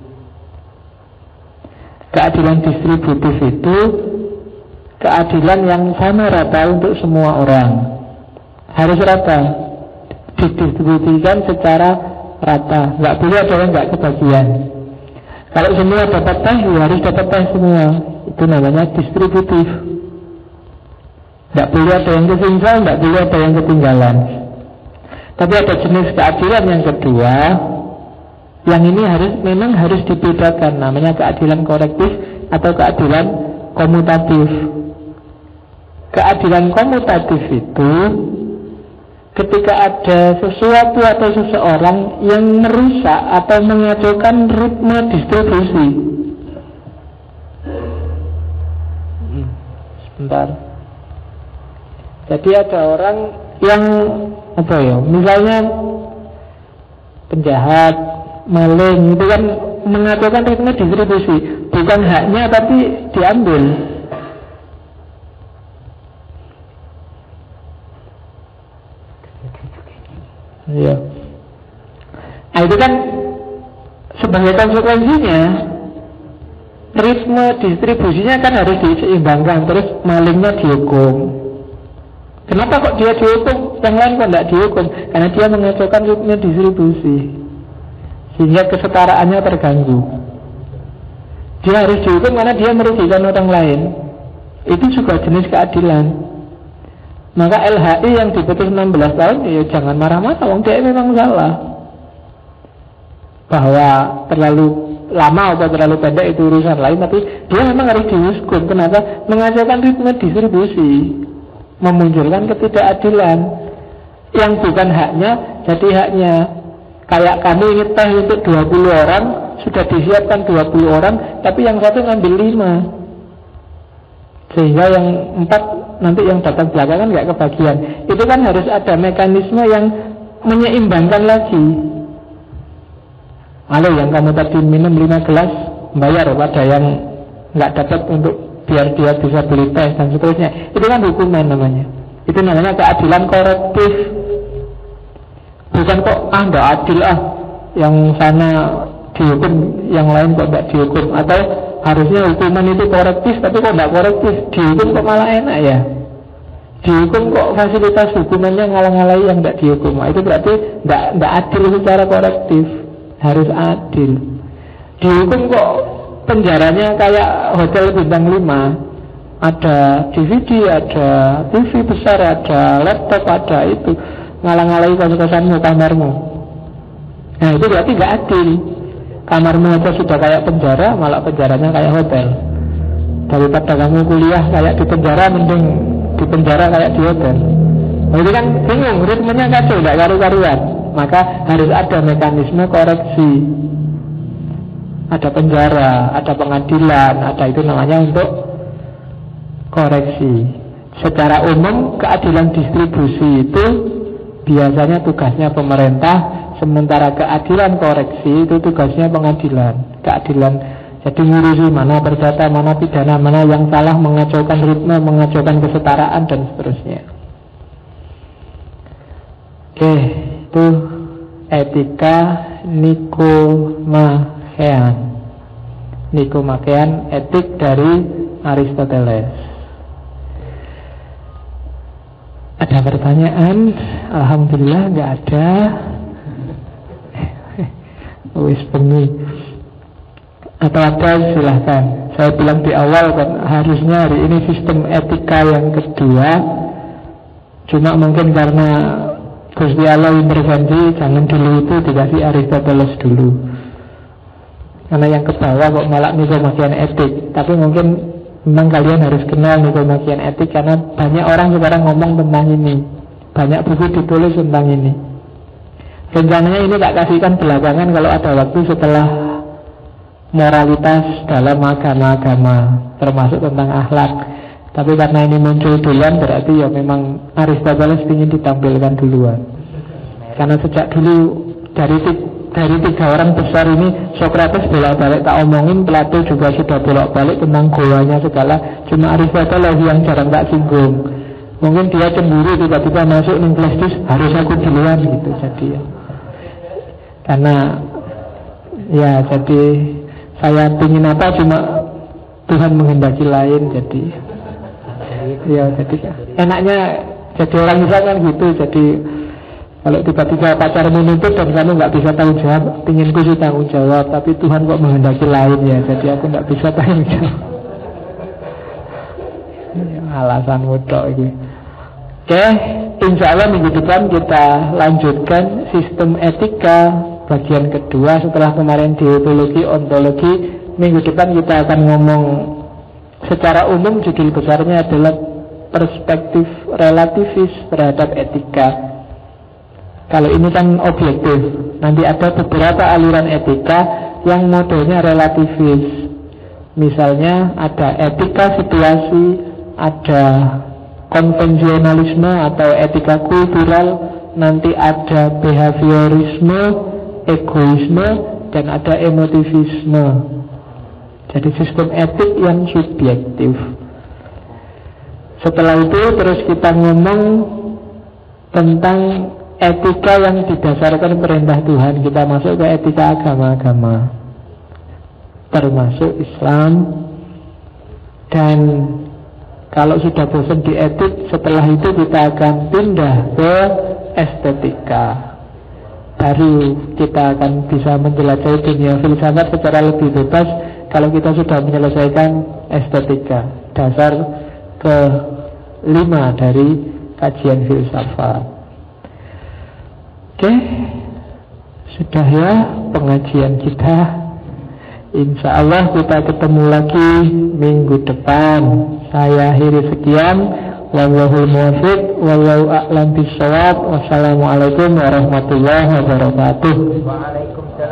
Keadilan distributif itu keadilan yang sama rata untuk semua orang. Harus rata, didistribusikan secara rata. Nggak boleh ada yang nggak kebagian. Kalau semua dapat teh, ya harus dapat teh semua. Itu namanya distributif. Nggak boleh ada yang ketinggalan, nggak boleh ada yang ketinggalan. Tapi ada jenis keadilan yang kedua, yang ini memang harus dibedakan. Namanya keadilan korektif atau keadilan komutatif. Keadilan komutatif itu ketika ada sesuatu atau seseorang yang merusak atau mengacaukan ritme distribusi. Sebentar. Jadi ada orang yang misalnya penjahat, maling, itu kan mengacaukan ritme distribusi. Bukan haknya tapi diambil. Ya. Nah itu kan sebagai konsekuensinya ritme distribusinya kan harus diseimbangkan. Terus malingnya dihukum. Kenapa kok dia dihukum? yang lain kok tidak dihukum? Karena dia mengacaukan ritme distribusi, sehingga kesetaraannya terganggu. Dia harus dihukum karena dia merugikan orang lain. Itu juga jenis keadilan. Maka LHI yang diputus 16 tahun, ya jangan marah-marah, wong dia memang salah. Bahwa terlalu lama atau terlalu pendek itu urusan lain, tapi dia memang harus dihukum. Kenapa? Mengacaukan ritme distribusi, memunculkan ketidakadilan yang bukan haknya jadi haknya. Kayak kamu ingin teh untuk 20 orang, sudah disiapkan 20 orang, tapi yang satu ngambil 5, sehingga yang 4 nanti yang datang belakangan nggak kebagian. Itu kan harus ada mekanisme yang menyeimbangkan lagi. Halo, yang kamu tadi minum 5 gelas, bayar pada yang nggak dapat untuk biar dia bisa beli teh dan seterusnya. Itu kan hukuman namanya. Itu namanya keadilan korektif. Bukan kok nggak adil yang sana dihukum, yang lain kok nggak dihukum. Atau harusnya hukuman itu korektif, tapi kok nggak korektif. Dihukum kok malah enak ya. Dihukum kok fasilitas hukumannya ngalang-ngalai yang nggak dihukum. Itu berarti nggak adil secara korektif. Harus adil. Dihukum kok penjaranya kayak hotel bintang 5, ada DVD, ada TV besar, ada laptop, ada itu, ngalang-ngalai kos-kosanmu, kamarmu. Nah itu berarti gak adil. Kamarmu aja sudah kayak penjara, malah penjaranya kayak hotel. Daripada kamu kuliah kayak di penjara, mending di penjara kayak di hotel. Nah, itu kan bingung, ritmenya kacau, gak karu-karuan. Maka harus ada mekanisme koreksi. Ada penjara, ada pengadilan, ada itu namanya untuk koreksi. Secara umum keadilan distribusi itu biasanya tugasnya pemerintah, sementara keadilan koreksi itu tugasnya pengadilan. Keadilan jadi ngurusi mana perdata, mana pidana, mana yang salah, mengacaukan ritme, mengacaukan kesetaraan dan seterusnya. Oke. Itu etika Nikomachean. Nikomachean, etik dari Aristoteles. Ada pertanyaan? Alhamdulillah nggak ada. Wis bengi. Atau ada, silahkan. Saya bilang di awal kan harusnya hari ini sistem etika yang kedua. Cuma mungkin karena Gusti Allah intervensi, jangan dulu itu dikasih Aristoteles dulu. Karena yang ke bawah kok malah Nikomachean etik. Tapi mungkin memang kalian harus kenal Nikomachean etik, karena banyak orang sekarang ngomong tentang ini. Banyak buku ditulis tentang ini. Rencananya ini tak kasihkan belakangan kalau ada waktu setelah moralitas dalam agama-agama, termasuk tentang akhlak. Tapi karena ini muncul duluan, berarti ya memang Aristoteles ingin ditampilkan duluan. Karena sejak dulu dari 3 orang besar ini, Socrates bolak-balik tak omongin, Plato juga sudah bolak-balik tentang goanya segala. Cuma Aristoteles yang jarang tak singgung. Mungkin dia cemburu tiba-tiba masuk ning Plastis, harus aku duluan gitu. Jadi ya, karena ya jadi saya ingin apa, cuma Tuhan menghendaki lain. Jadi ya, jadi enaknya jadi orang Islam kan gitu. Jadi kalau tiba-tiba pacarmu nuntut dan kamu nggak bisa tanggung jawab, pinginku sih tanggung jawab, tapi Tuhan kok menghendaki lain ya, jadi aku nggak bisa tanggung jawab. Alasan mutlak ini. Oke, insya Allah minggu depan kita lanjutkan sistem etika bagian kedua. Setelah kemarin deontologi, ontologi, minggu depan kita akan ngomong secara umum. Judul besarnya adalah perspektif relativis terhadap etika. Kalau ini kan objektif, nanti ada beberapa aliran etika yang modelnya relativis. Misalnya ada etika situasi, ada konvensionalisme atau etika kultural, nanti ada behaviorisme, egoisme, dan ada emotivisme. Jadi sistem etik yang subjektif. Setelah itu terus kita ngomong tentang etika yang didasarkan perintah Tuhan. Kita masuk ke etika agama-agama, termasuk Islam. Dan Kalau sudah bosan di etik, setelah itu kita akan pindah ke estetika. Baru kita akan bisa menjelajahi dunia filsafat secara lebih bebas kalau kita sudah menyelesaikan estetika, dasar ke-5 dari kajian filsafat. Oke, sudah ya pengajian kita. Insya Allah kita ketemu lagi minggu depan. Saya akhiri sekian. Wallahul muwaffiq, wallahu a'lam bishawab. Wassalamualaikum warahmatullahi wabarakatuh. Waalaikumsalam.